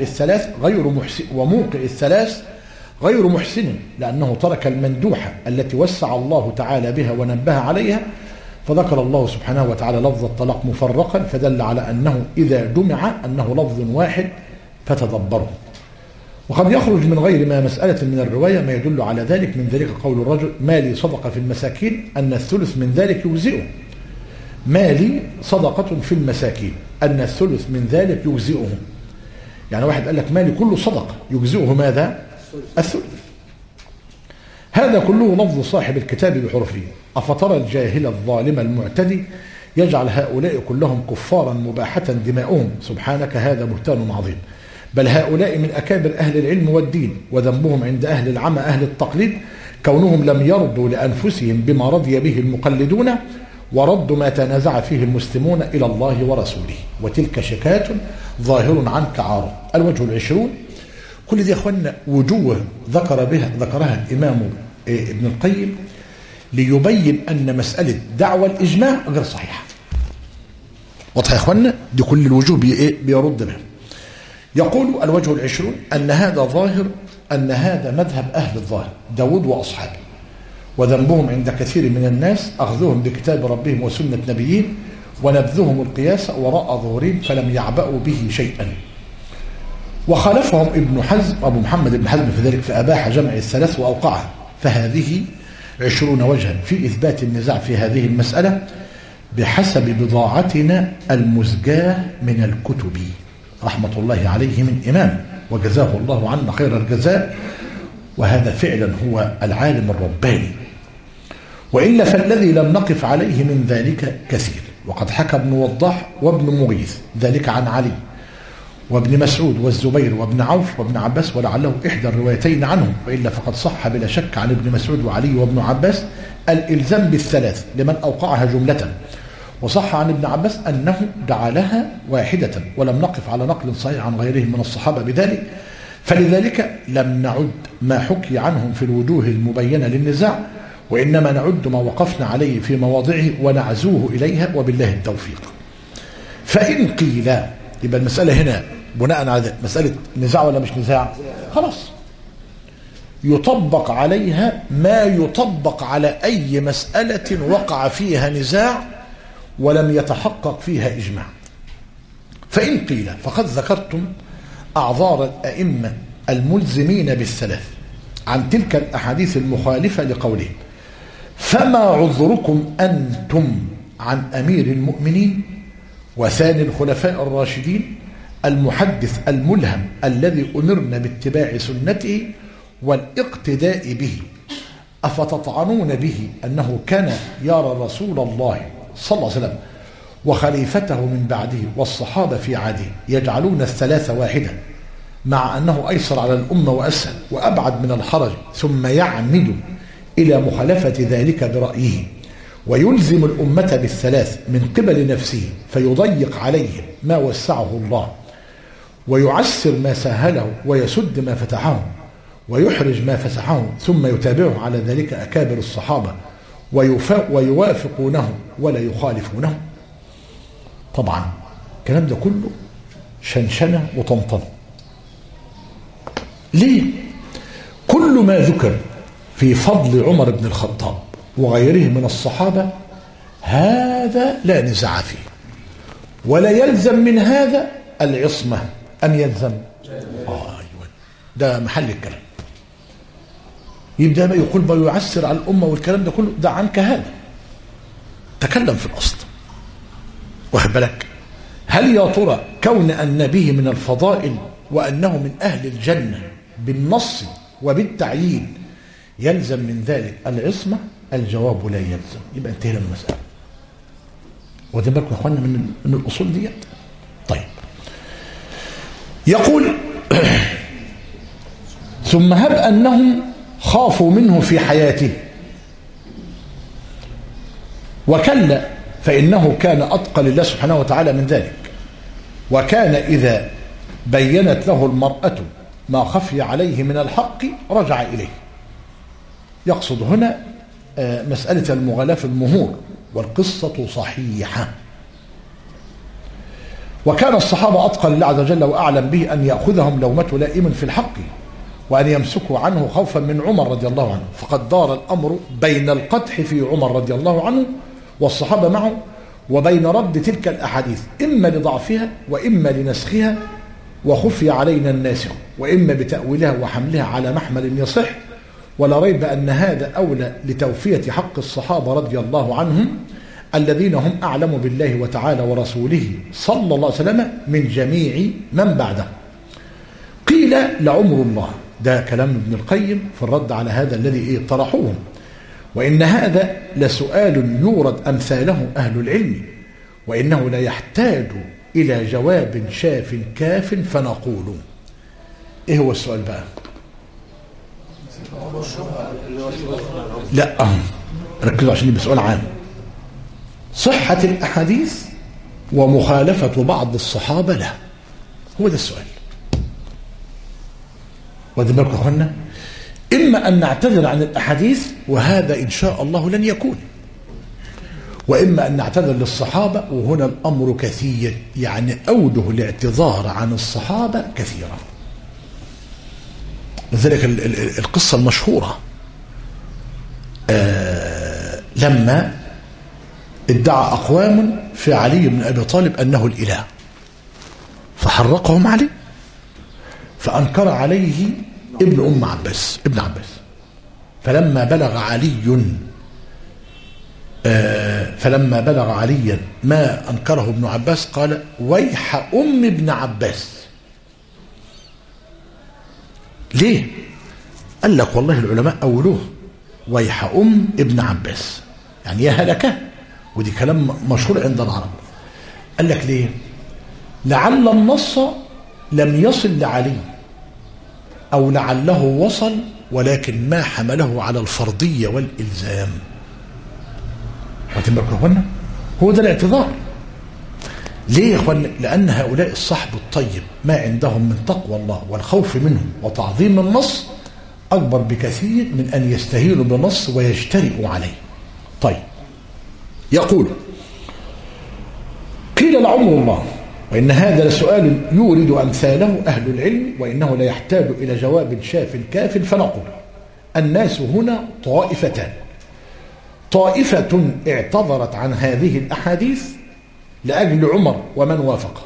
الثلاث غير محسن لأنه ترك المندوحة التي وسع الله تعالى بها ونبه عليها. فذكر الله سبحانه وتعالى لفظ الطلاق مفرقا، فدل على أنه إذا جمع أنه لفظ واحد فتدبره. وقد يخرج من غير ما مسألة من الرواية ما يدل على ذلك، من ذلك قول الرجل: مالي صدقة في المساكين، أن الثلث من ذلك يجزئه. مالي صدقة في المساكين، أن الثلث من ذلك يجزئه. يعني واحد قال لك مالي كله صدقة، يجزئه ماذا؟ الثلث. هذا كله لفظ صاحب الكتاب بحرفه. أفترى الجاهل الظالم المعتدي يجعل هؤلاء كلهم كفارا مباحة دماؤهم؟ سبحانك هذا بهتان عظيم. بل هؤلاء من أكابر أهل العلم والدين، وذنبهم عند أهل العمى أهل التقليد كونهم لم يرضوا لأنفسهم بما رضي به المقلدون، وردوا ما تنازع فيه المسلمون إلى الله ورسوله، وتلك شكاة ظاهر عنك عار. الوجه 20. كل دي يا أخوانا وجوه ذكرها الإمام ابن القيم ليبين أن مسألة دعوة الإجماع غير صحيحة. واضح يا أخوانا؟ دي كل الوجوه بيرد بها. يقول الوجه 20 أن هذا ظاهر، أن هذا مذهب أهل الظاهر داود وأصحابه، وذنبهم عند كثير من الناس أخذهم بكتاب ربهم وسنة نبيين، ونبذهم القياس وراء ظهورهم فلم يعبأوا به شيئا. وخالفهم ابن حزم أبو محمد بن حزم في ذلك، فأباح جمع الثلاث وأوقعها. فهذه 20 وجها في إثبات النزاع في هذه المسألة بحسب بضاعتنا المزجاة من الكتب، رحمة الله عليه من إمام وجزاه الله عنا خير الجزاء، وهذا فعلا هو العالم الرباني. وإلا فالذي لم نقف عليه من ذلك كثير. وقد حكى ابن وضاح وابن مغيث ذلك عن علي وابن مسعود والزبير وابن عوف وابن عباس، ولعله إحدى الروايتين عنهم، وإلا فقد صح بلا شك عن ابن مسعود وعلي وابن عباس الإلزام بالثلاث لمن أوقعها جملة، وصح عن ابن عباس أنه جعلها واحدة، ولم نقف على نقل صحيح عن غيرهم من الصحابة بذلك، فلذلك لم نعد ما حكي عنهم في الوجوه المبينة للنزاع، وإنما نعد ما وقفنا عليه في مواضعه ونعزوه إليها، وبالله التوفيق. فإن قيل، يبقى المسألة هنا بناء على مسألة نزاع ولا مش نزاع؟ خلاص يطبق عليها ما يطبق على أي مسألة وقع فيها نزاع ولم يتحقق فيها إجماع. فإن قيل فقد ذكرتم أعذار الأئمة الملزمين بالثلاث عن تلك الأحاديث المخالفة لقولهم، فما عذركم أنتم عن أمير المؤمنين وثاني الخلفاء الراشدين المحدث الملهم الذي أمرنا باتباع سنته والاقتداء به، أفتطعنون به أنه كان يرى رسول الله صلى الله عليه وسلم وخليفته من بعده والصحابة في عهده يجعلون الثلاثة واحدة، مع أنه أيسر على الأمة وأسهل وأبعد من الحرج، ثم يعمد إلى مخالفة ذلك برأيه ويلزم الأمة بالثلاث من قبل نفسه، فيضيق عليهم ما وسعه الله ويعسر ما سهله ويسد ما فتحه ويحرج ما فسحه، ثم يتابعه على ذلك أكابر الصحابة ويوافقونه ولا يخالفونه. طبعا الكلام ده كله شنشنة وطنطنة. ليه؟ كل ما ذكر في فضل عمر بن الخطاب وغيره من الصحابة هذا لا نزاع فيه، ولا يلزم من هذا العصمة أم يلزم؟ أيوة، ده محل الكلام. يبدأ يقول بيعسر على الأمة والكلام ده كله، ده عنك هذا، تكلم في الأصل. واخد بالك؟ هل يا ترى كون أن به من الفضائل وأنه من أهل الجنة بالنص وبالتعيين يلزم من ذلك العصمة؟ الجواب لا يلزم. يبقى انتهينا من المسألة. واخدين بالكم يا اخوانا من الأصول ديت؟ طيب، يقول ثم هب أنهم خافوا منه في حياته، وكلا فإنه كان أتقى لله سبحانه وتعالى من ذلك، وكان إذا بينت له المرأة ما خفي عليه من الحق رجع إليه. يقصد هنا مسألة المغالاة في المهور، والقصة صحيحة. وكان الصحابة أتقى لله عز وجل وأعلم به أن يأخذهم لومة لائم في الحق، وأن يمسكوا عنه خوفا من عمر رضي الله عنه، فقد دار الأمر بين القدح في عمر رضي الله عنه والصحابة معه، وبين رد تلك الأحاديث إما لضعفها وإما لنسخها وخفي علينا الناسخ، وإما بتأويلها وحملها على محمل يصح. ولا ريب أن هذا أولى لتوفية حق الصحابة رضي الله عنهم الذين هم أعلم بالله وتعالى ورسوله صلى الله عليه وسلم من جميع من بعده. قيل لعمر الله، ده كلام ابن القيم في الرد على هذا الذي طرحوه، وإن هذا لسؤال يورد أمثاله أهل العلم، وإنه لا يحتاج إلى جواب شاف كاف، فنقول إيه هو السؤال بقى؟ لا ركزوا عشان يبقى سؤال عام. صحة الأحاديث ومخالفة بعض الصحابة له، هو ده السؤال. واخدين بالكم يا اخوانا؟ إما أن نعتذر عن الأحاديث، وهذا إن شاء الله لن يكون، وإما أن نعتذر للصحابة، وهنا الأمر كثير، يعني أوجه الاعتذار عن الصحابة كثيرة. لذلك القصة المشهورة لما ادعى أقوام في علي بن أبي طالب أنه الإله فحرقهم عليه، فأنكر عليه ابن عباس. فلما بلغ عليا ما أنكره ابن عباس قال ويح ابن عباس. ليه؟ قال لك والله العلماء أولوه ويح ابن عباس، يعني يا هلكه، ودي كلام مشهور عند العرب. قال لك ليه؟ لعل النص لم يصل لعلي، أو لعله وصل ولكن ما حمله على الفرضية والإلزام. وتبقى هو ده الاعتذار. ليه يا اخوان؟ لأن هؤلاء الصحب الطيب ما عندهم من تقوى الله والخوف منه وتعظيم النص أكبر بكثير من أن يستهينوا بالنص ويجترئوا عليه. طيب، يقول قيل لعمر الله وإن هذا لسؤال يورد أمثاله أهل العلم، وإنه لا يحتاج إلى جواب شاف كاف، فنقول الناس هنا طائفتان: طائفة اعتذرت عن هذه الأحاديث لأجل عمر ومن وافقه،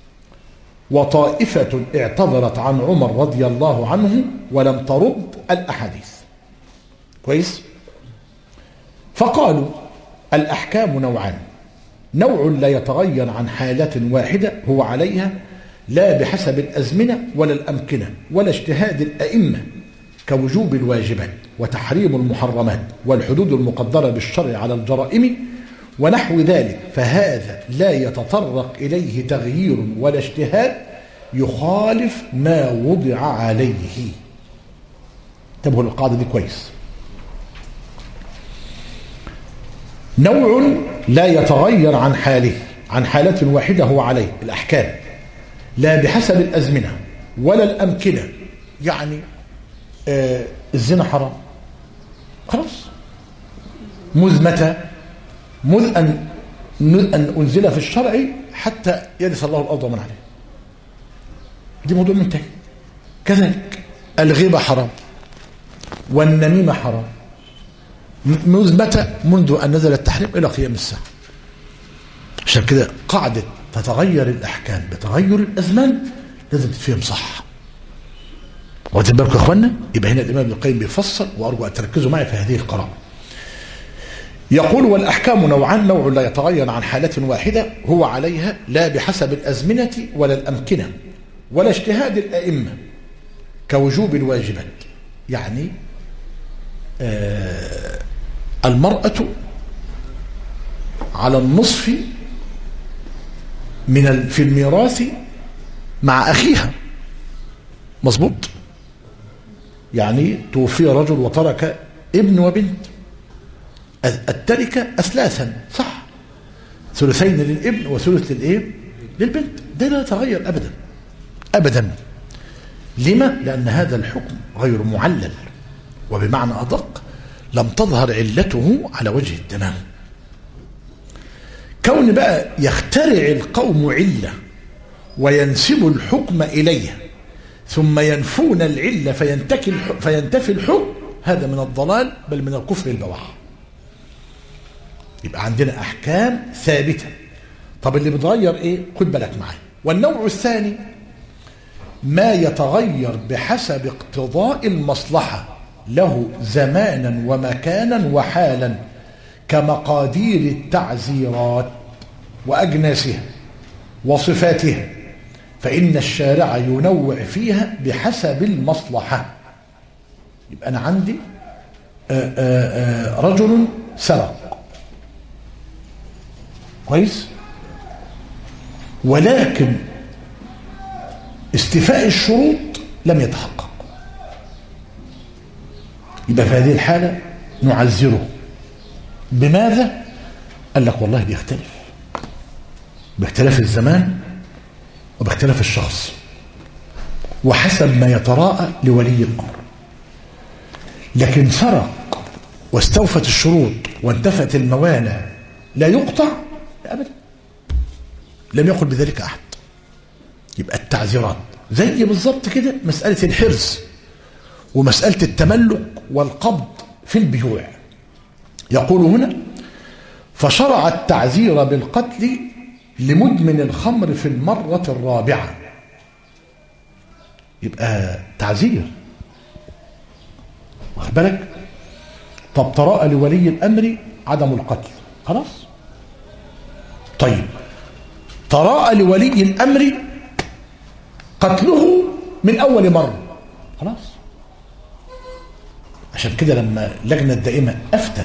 وطائفة اعتذرت عن عمر رضي الله عنه ولم ترد الأحاديث. كويس؟ فقالوا الأحكام نوعان: نوع لا يتغير عن حالة واحدة هو عليها لا بحسب الأزمنة ولا الأمكنة ولا اجتهاد الأئمة، كوجوب الواجبات وتحريم المحرمات والحدود المقدرة بالشرع على الجرائم ونحو ذلك، فهذا لا يتطرق إليه تغيير ولا اجتهاد يخالف ما وضع عليه. انتبهوا القاعدة دي كويس. نوع لا يتغير عن حالة واحدة هو عليه الأحكام لا بحسب الأزمنة ولا الأمكنة، يعني الزنا حرام خلاص، مذ متى؟ مذ أن أنزل في الشرع حتى يرث الله الأرض ومن عليه، دي موضوع منتهي. كذلك الغيبة حرام والنميمة حرام، منذ متى؟ منذ أن نزل التحريم إلى قيام الساعة. عشان كده قاعدة تتغير الأحكام بتغير الأزمان لازم تتفهم صح. واخدين بالكم يا اخوانا؟ يبقى هنا الإمام ابن القيم بيفصل، وأرجو أن تركزوا معي في هذه القراءة. يقول والأحكام نوعان: نوع لا يتغير عن حالة واحدة هو عليها لا بحسب الأزمنة ولا الأمكنة ولا اجتهاد الأئمة، كوجوب الواجبات، يعني المرأة على النصف في الميراث مع أخيها، مظبوط؟ يعني توفي رجل وترك ابن وبنت، التركة أثلاثا، صح؟ ثلثين للابن وثلث للبنت. ده لا يتغير أبدا أبدا. لما؟ لأن هذا الحكم غير معلل، وبمعنى أدق لم تظهر علته على وجه التمام. كون بقى يخترع القوم علة وينسب الحكم إليها ثم ينفون العلة فينتفي الحكم، هذا من الضلال بل من الكفر البواح. يبقى عندنا أحكام ثابتة. طب اللي بيتغير إيه؟ خد بالك معايا. والنوع الثاني ما يتغير بحسب اقتضاء المصلحة له زمانا ومكانا وحالا، كمقادير التعزيرات وأجناسها وصفاتها، فإن الشارع ينوع فيها بحسب المصلحة. يبقى أنا عندي رجل سرق، كويس، ولكن استيفاء الشروط لم يتحقق، يبقى في هذه الحالة نعزره. بماذا؟ قال لك والله بيختلف باختلاف الزمان وباختلاف الشخص وحسب ما يتراءى لولي الأمر. لكن سرق واستوفت الشروط وانتفت الموانع لا يقطع أبدا، لم يقل بذلك أحد. يبقى التعزيرات زي بالضبط كده مسألة الحرز ومسألة التملك والقبض في البيوع. يقول هنا فشرع التعزير بالقتل لمدمن الخمر في المرة الرابعة. يبقى تعزير، واخد بالك؟ طب تراءى لولي الأمر عدم القتل، خلاص. طيب تراءى لولي الأمر قتله من أول مرة، خلاص. عشان كده لما اللجنة الدائمة أفتت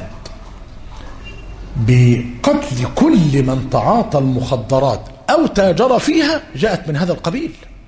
بقتل كل من تعاطى المخدرات أو تاجر فيها، جاءت من هذا القبيل.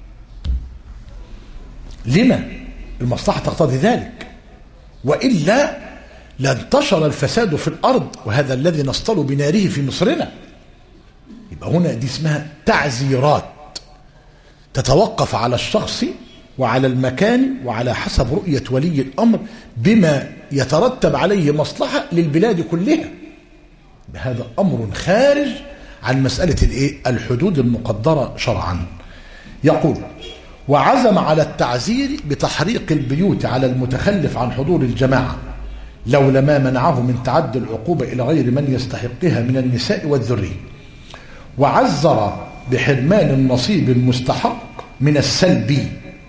لما؟ المصلحة تقتضي ذلك، وإلا لانتشر الفساد في الأرض، وهذا الذي نصطل بناره في مصرنا. يبقى هنا دي اسمها تعزيرات، تتوقف على الشخص وعلى المكان وعلى حسب رؤية ولي الأمر بما يترتب عليه مصلحة للبلاد كلها. هذا أمر خارج عن مسألة الحدود المقدرة شرعا. يقول: وعزم على التعزير بتحريق البيوت على المتخلف عن حضور الجماعة لولا ما منعه من تعدي العقوبة إلى غير من يستحقها من النساء والذرية، وعزر بحرمان النصيب المستحق من السلب.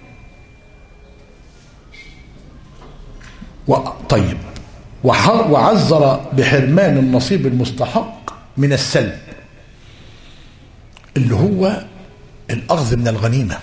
طيب، وعزر بحرمان النصيب المستحق من السلب، اللي هو الأخذ من الغنيمة.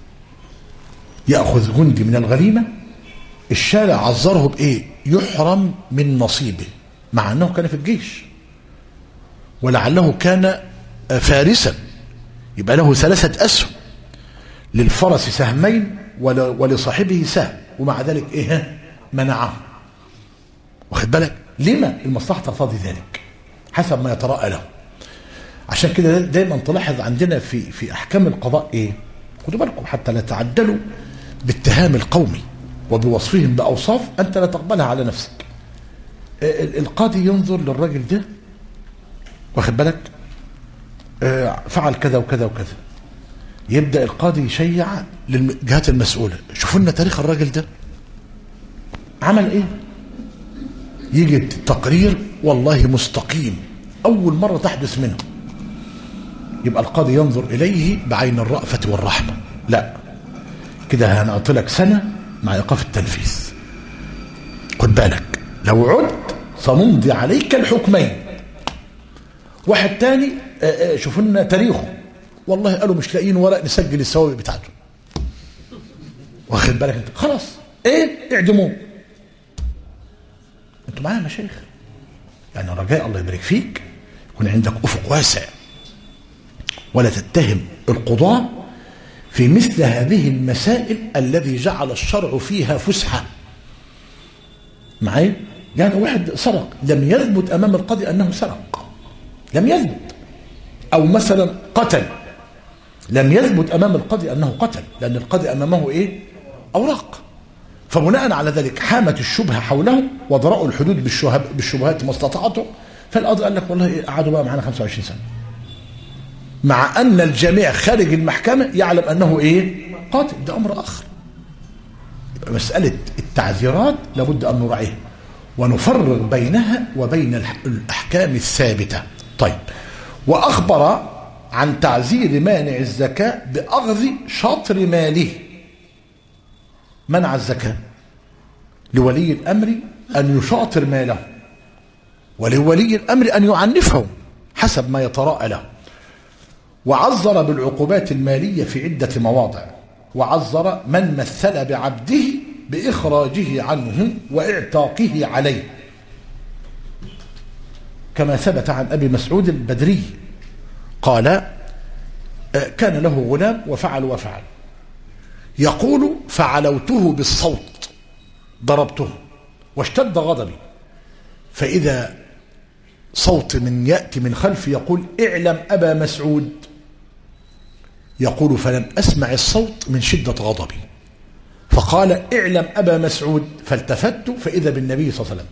يأخذ جندي من الغنيمة، الشارع عزره بإيه؟ يحرم من نصيبه، مع أنه كان في الجيش ولعله كان فارسا، يبقى له 3 أسهم، للفرس سهمين ولصاحبه سهم، ومع ذلك منعه. واخد بالك؟ لما؟ المصلحة تقتضي ذلك حسب ما يتراءى له. عشان كده دايما تلاحظ عندنا في أحكام القضاء خدوا بالكم حتى لا تعدلوا باتهام القوم وبوصفهم بأوصاف أنت لا تقبلها على نفسك. القاضي ينظر للراجل ده، واخد بالك؟ فعل كذا وكذا وكذا، يبدأ القاضي يشيع للجهات المسؤولة: شوفوا لنا تاريخ الراجل ده عمل ايه. يجي التقرير والله مستقيم، أول مرة تحدث منه، يبقى القاضي ينظر إليه بعين الرأفة والرحمة. لا، كده هنعطي لك سنة مع إيقاف التنفيذ. خد بالك، لو عدت سنمضي عليك الحكمين. واحد تاني شوفوا لنا تاريخه، والله قالوا مش لاقيين ورق نسجل السوابق بتاعته. واخد بالك انت؟ خلاص اعدموه. انتوا معايا يا مشايخ؟ يعني رجاء الله يبارك فيك يكون عندك افق واسع، ولا تتهم القضاة في مثل هذه المسائل الذي جعل الشرع فيها فسحة. معايا؟ يعني واحد سرق، لم يثبت امام القاضي انه سرق، لم يثبت. او مثلا قتل، لم يثبت امام القاضي انه قتل، لان القاضي امامه اوراق. فبناء على ذلك حامت الشبهه حوله وضرأوا الحدود بالشبهات ما استطاعته. فالقاضي قال لك والله قعدوا بقى معانا 25 سنه، مع ان الجميع خارج المحكمه يعلم انه قاتل. ده امر اخر. يبقى مساله التعذيرات لابد ان نراعيها ونفرق بينها وبين الاحكام الثابته. طيب، واخبر عن تعزير مانع الزكاه باخذ شطر ماله. منع الزكاه لولي الامر ان يشاطر ماله، ولولي الامر ان يعنفه حسب ما يتراءى له. وعذر بالعقوبات الماليه في عده مواضع، وعذر من مثل بعبده باخراجه عنه واعتاقه عليه، كما ثبت عن ابي مسعود البدري قال: كان له غلام وفعل يقول: فعلوته بالصوت، ضربته واشتد غضبي، فإذا صوت من يأتي من خلفي يقول: اعلم أبا مسعود، يقول: فلم أسمع الصوت من شدة غضبي، فقال: اعلم أبا مسعود، فالتفت فإذا بالنبي صلى الله عليه وسلم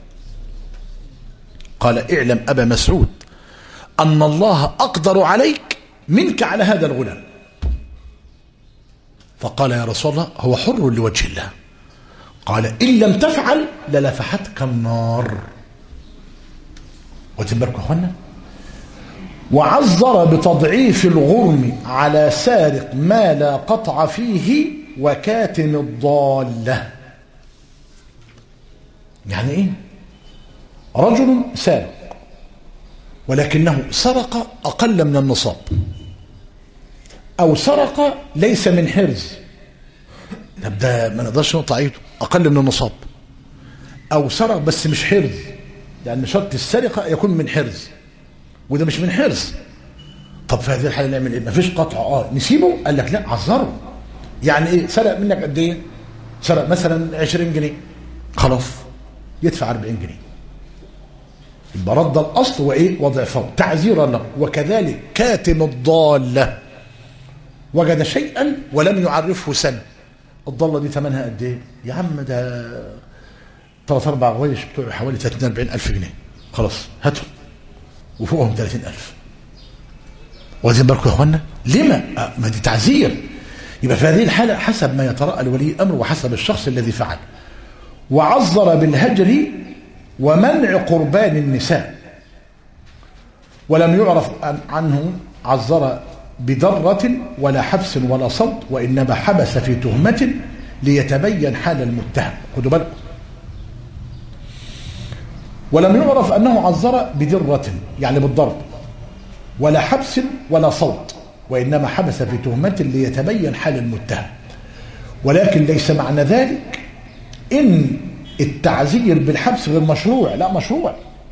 قال: اعلم أبا مسعود أن الله أقدر عليك منك على هذا الغلام. فقال: يا رسول الله هو حر لوجه الله. قال: إن لم تفعل للفحتك النار. واخدين بالكم يا اخوانا؟ وعذر بتضعيف الغرم على سارق ما لا قطع فيه وكاتم الضالة. يعني ايه؟ رجل سارق ولكنه سرق أقل من النصاب، أو سرق ليس من حرز، طب ده ما نقدرش نقطع ايده، أقل من النصاب، أو سرق بس مش حرز، لأن شرط السرقة يكون من حرز وده مش من حرز. طب في هذه الحالة نعمل ايه؟ مفيش قطع، نسيبه؟ قال لك لا، عذره. يعني ايه؟ سرق منك قد ايه؟ سرق مثلا 20 جنيه، خلاص يدفع 40 جنيه، يبقى رد الاصل وايه؟ وضعفه تعزيرا له. وكذلك كاتم الضاله، وجد شيئا ولم يعرفه سنه، الضاله دي ثمنها قد ايه؟ يا عم ده 3 4 غويش بتوع حوالي 30 40 الف جنيه، خلاص هاتهم وفوقهم 30,000. واخدين بالكم يا اخوانا؟ لما؟ ما دي تعزير. يبقى في هذه الحاله حسب ما يتراءى لولي الامر وحسب الشخص الذي فعل. وعذر بالهجر ومنع قربان النساء، ولم يعرف عنه عذر بدرة ولا حبس ولا صوت، وإنما حبس في تهمة ليتبين حال المتهم. خدوا بالكم. ولم يعرف أنه عذر بدرة يعني بالضرب، ولا حبس ولا صوت، وإنما حبس في تهمة ليتبين حال المتهم. ولكن ليس معنى ذلك إن التعزير بالحبس غير مشروع، لا مشروع،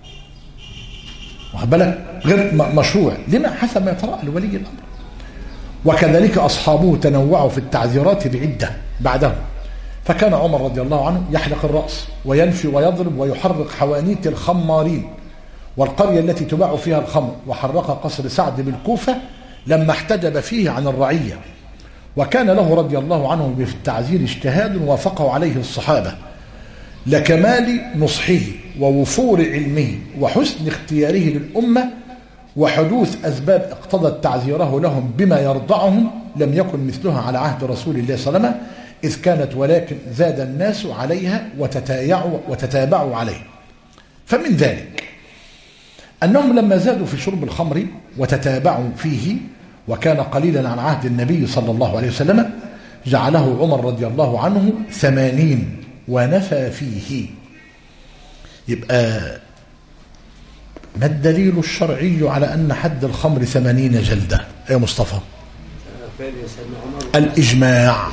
واخد بالك؟ غير مشروع. لما؟ حسب ما يتراءى لولي الامر. وكذلك اصحابه تنوعوا في التعزيرات بعده بعدهم، فكان عمر رضي الله عنه يحلق الراس وينفي ويضرب ويحرق حوانيت الخمارين والقريه التي تباع فيها الخمر، وحرق قصر سعد بالكوفه لما احتجب فيه عن الرعيه. وكان له رضي الله عنه في التعزير اجتهاد وافقه عليه الصحابه لكمال نصحه ووفور علمه وحسن اختياره للأمة، وحدوث أسباب اقتضت تعزيره لهم بما يرضعهم لم يكن مثلها على عهد رسول الله صلى الله عليه وسلم، إذ كانت ولكن زاد الناس عليها وتتابعوا عليه. فمن ذلك أنهم لما زادوا في شرب الخمر وتتابعوا فيه، وكان قليلا عن عهد النبي صلى الله عليه وسلم، جعله عمر رضي الله عنه 80 ونفى فيه. يبقى ما الدليل الشرعي على أن حد الخمر 80 جلدة يا مصطفى؟ الإجماع،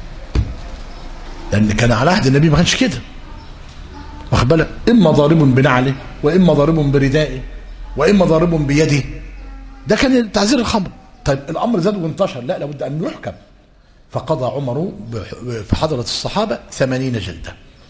لأن كان على عهد النبي ما كانش كده، واخد بالك؟ إما ضارب بنعله، وإما ضارب بردائه، وإما ضارب بيده. ده كان تعزير الخمر. طيب الأمر زاد وانتشر، لا لابد أن يحكم. فقضى عمر في حضرة الصحابة 80 جلدة.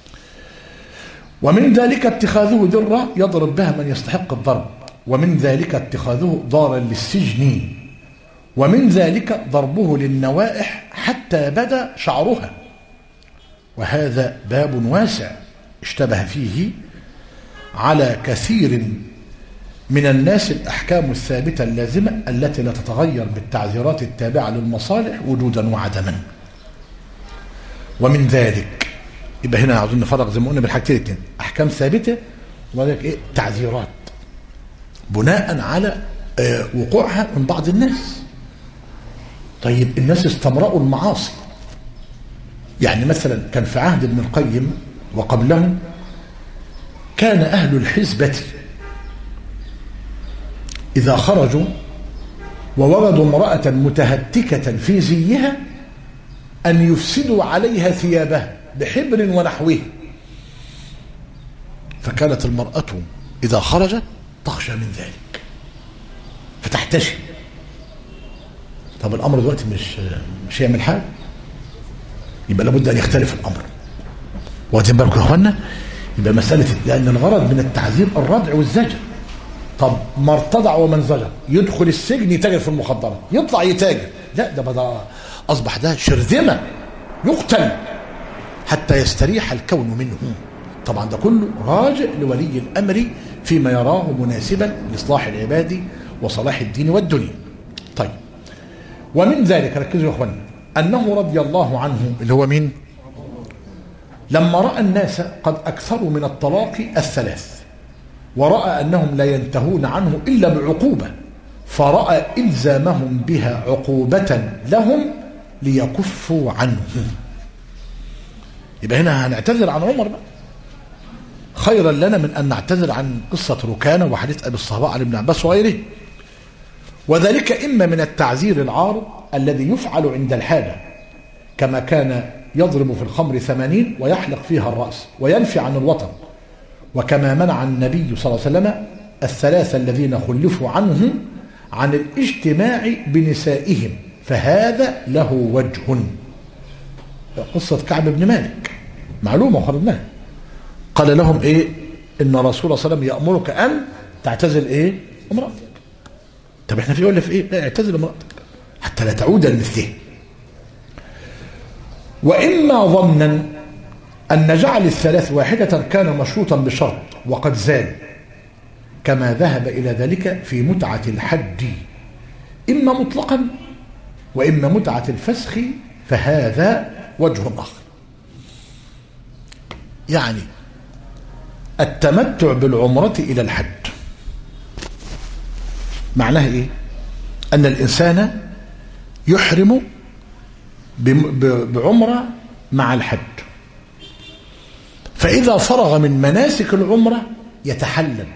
ومن ذلك اتخاذه درة يضرب بها من يستحق الضرب، ومن ذلك اتخاذه دارا للسجن، ومن ذلك ضربه للنوائح حتى بدا شعرها. وهذا باب واسع اشتبه فيه على كثير من الناس الأحكام الثابتة اللازمة التي لا تتغير بالتعذيرات التابعة للمصالح وجودا وعدما. ومن ذلك، يبقى هنا عاوزين نفرق زي ما قلنا بالحاجتين الاثنين، أحكام ثابتة وذلك ايه؟ تعذيرات بناء على وقوعها من بعض الناس. طيب الناس استمرأوا المعاصي، يعني مثلا كان في عهد ابن القيم وقبله كان أهل الحزبة إذا خرجوا ووجدوا امرأة متهتكة في زيها أن يفسدوا عليها ثيابها بحبر ونحوه، فكانت المرأة إذا خرجت تخشى من ذلك فتحتشي. طب الأمر دلوقتي مش يعمل حاجة، يبقى لابد أن يختلف الأمر. واخدين بالكم يا اخوانا؟ يبقى مسألة، لأن الغرض من التعذير الردع والزجر. طب ما ارتضع ومن زجر يدخل السجن يتاجر في المخدرات، يطلع يتاجر، لا ده بدا أصبح ده شرذمة يقتل حتى يستريح الكون منه. طبعا ده كله راجع لولي الأمر فيما يراه مناسبا لإصلاح العباد وصلاح الدين والدنيا. طيب ومن ذلك، ركزوا يا اخوانا، أنه رضي الله عنه اللي هو مين؟ لما رأى الناس قد أكثروا من الطلاق 3 ورأى أنهم لا ينتهون عنه إلا بعقوبة، فرأى إلزامهم بها عقوبة لهم ليكفوا عنه. يبقى هنا هنعتذر عن عمر بقى، خيرا لنا من أن نعتذر عن قصة ركانة وحديث أبي الصهباء عن ابن عباس وغيره. وذلك إما من التعزير العارض الذي يفعل عند الحاجة، كما كان يضرب في الخمر 80 ويحلق فيها الرأس وينفي عن الوطن، وكما منع النبي صلى الله عليه وسلم الثلاثة الذين خلفوا عنه عن الاجتماع بنسائهم، فهذا له وجه. قصة كعب بن مالك معلومة وخرجناها. قال لهم ايه؟ ان رسول الله صلى الله عليه وسلم يأمرك ان تعتزل ايه؟ امرأتك. طب احنا في يقول في ايه؟ لا، اعتزل امرأتك حتى لا تعود لمثله. واما ظنا ان جعل الثلاث واحدة كان مشروطا بشرط وقد زال، كما ذهب الى ذلك في متعة الحج اما مطلقا واما متعة الفسخ، فهذا وجه اخر. يعني التمتع بالعمرة إلى الحج معناه إيه؟ أن الإنسان يحرم بعمرة مع الحج، فإذا فرغ من مناسك العمرة يتحلل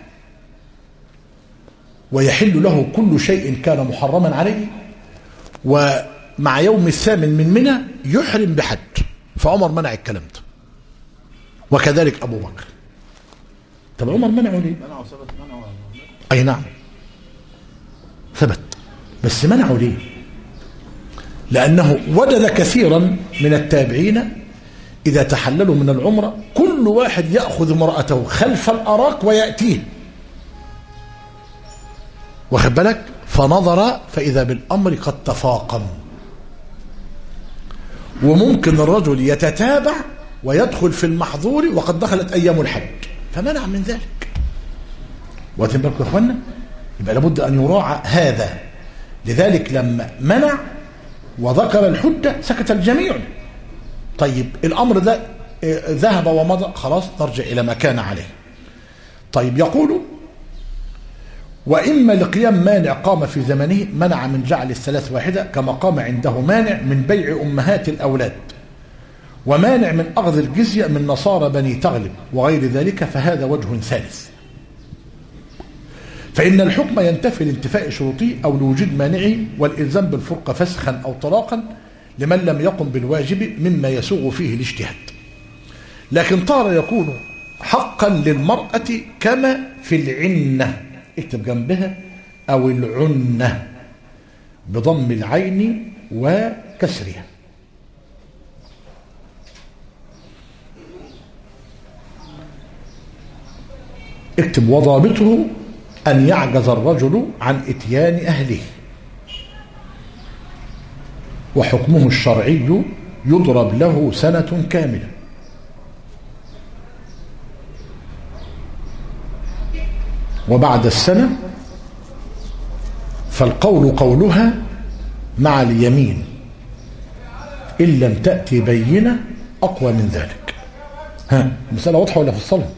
ويحل له كل شيء كان محرما عليه، ومع يوم الثامن من منى يحرم بحج. فعمر منع الكلام ده، وكذلك أبو بكر. طب عمر منعه ليه؟ منعه ثبت، منعه. أي نعم ثبت، بس منعه ليه؟ لأنه وجد كثيرا من التابعين إذا تحللوا من العمرة كل واحد يأخذ امرأته خلف الأراك ويأتيه، واخد بالك؟ فنظر فإذا بالأمر قد تفاقم، وممكن الرجل يتتابع ويدخل في المحظور وقد دخلت أيام الحج، فمنع من ذلك. واخدين بالكم يا اخوانا؟ يبقى لابد أن يراعى هذا. لذلك لما منع وذكر الحجة سكت الجميع. طيب الأمر ده ذهب ومضى، خلاص نرجع إلى ما كان عليه. طيب يقول وإما لقيام مانع قام في زمنه منع من جعل الثلاث واحدة، كما قام عنده مانع من بيع أمهات الأولاد، ومانع من أخذ الجزية من نصارى بني تغلب وغير ذلك، فهذا وجه ثالث. فإن الحكم ينتفي لانتفاء شروطه أو لوجود مانعه، والإلزام بالفرقة فسخا أو طلاقا لمن لم يقم بالواجب مما يسوغ فيه الاجتهاد. لكن طار يكون حقا للمرأة كما في العنة، اكتب جنبها، أو العنة بضم العين وكسرها. اكتب وضابطه أن يعجز الرجل عن إتيان أهله، وحكمه الشرعي يضرب له سنة كاملة. وبعد السنة فالقول قولها مع اليمين إن لم تأتي بينة أقوى من ذلك. ها المسألة واضحة ولا في الصلاة؟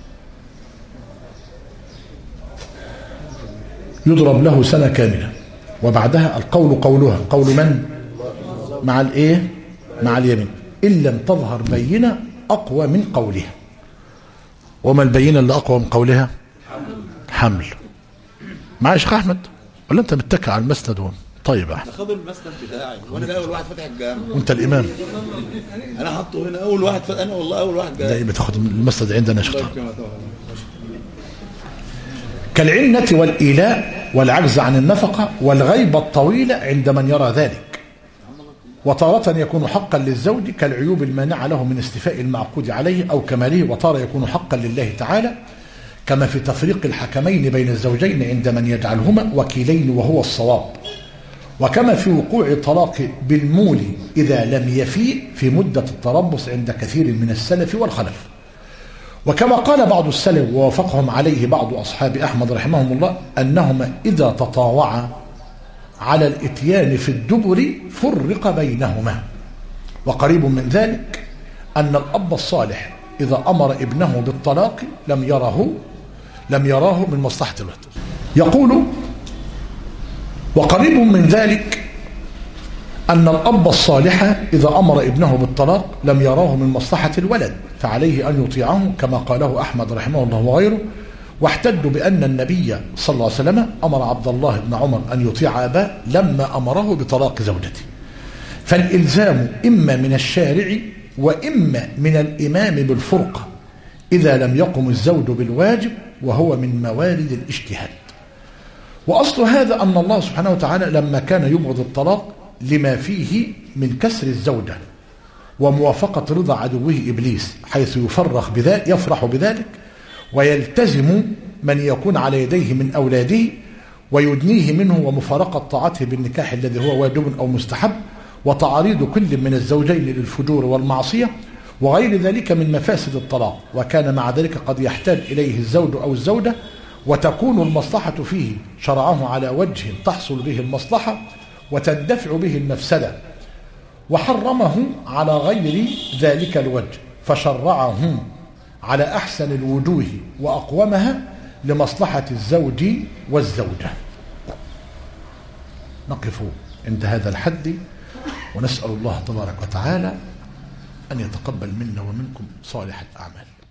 يضرب له سنة كاملة، وبعدها القول قولها، قول من؟ مع الايه؟ مع اليمين، إن لم تظهر بينة أقوى من قولها. وما البينة اللي أقوى من قولها؟ حمل. معايا يا شيخ أحمد ولا أنت متكئ على المسند هون؟ طيب يا أحمد، خدوا المسند بتاعي وانا ده اول واحد فتح الجامع، وانت الامام، انا حاطه هنا اول واحد انا والله اول واحد جاي. لا بتاخد المسند عندنا يا شيخ. كالعنة والإيلاء والعجز عن النفقة والغيبة الطويلة عند من يرى ذلك. وتارة يكون حقا للزوج كالعيوب المانعة له من استيفاء المعقود عليه أو كماله، وتارة يكون حقا لله تعالى كما في تفريق الحكمين بين الزوجين عند من يجعلهما وكيلين وهو الصواب، وكما في وقوع طلاق بالمول إذا لم يفيء في مدة التربص عند كثير من السلف والخلف. وكما قال بعض السلف ووافقهم عليه بعض أصحاب أحمد رحمهم الله أنهما إذا تطاوعا على الإتيان في الدبر فرق بينهما. وقريب من ذلك أن الأب الصالح إذا أمر ابنه بالطلاق لم يراه من مصلحة الولد. يقول وقريب من ذلك أن الأب الصالح إذا أمر ابنه بالطلاق لم يراه من مصلحة الولد، فعليه أن يطيعه كما قاله أحمد رحمه الله وغيره. واحتجوا بأن النبي صلى الله عليه وسلم أمر عبد الله بن عمر أن يطيع أباه لما أمره بطلاق زوجته. فالإلزام إما من الشارع وإما من الإمام بالفرقة إذا لم يقم الزوج بالواجب، وهو من موارد الاجتهاد. وأصل هذا أن الله سبحانه وتعالى لما كان يبغض الطلاق لما فيه من كسر الزوجة وموافقة رضا عدوه إبليس، حيث يفرح بذلك ويلتزم من يكون على يديه من أولاده ويدنيه منه، ومفارقة طاعته بالنكاح الذي هو واجب أو مستحب، وتعريض كل من الزوجين للفجور والمعصية وغير ذلك من مفاسد الطلاق. وكان مع ذلك قد يحتاج إليه الزوج أو الزوجة وتكون المصلحة فيه شرعه على وجه تحصل به المصلحة وتندفع به المفسدة، وحرمه على غير ذلك الوجه فشرعه على أحسن الوجوه وأقومها لمصلحة الزوج والزوجة. نقف عند هذا الحد ونسأل الله تبارك وتعالى أن يتقبل منا ومنكم صالح الأعمال.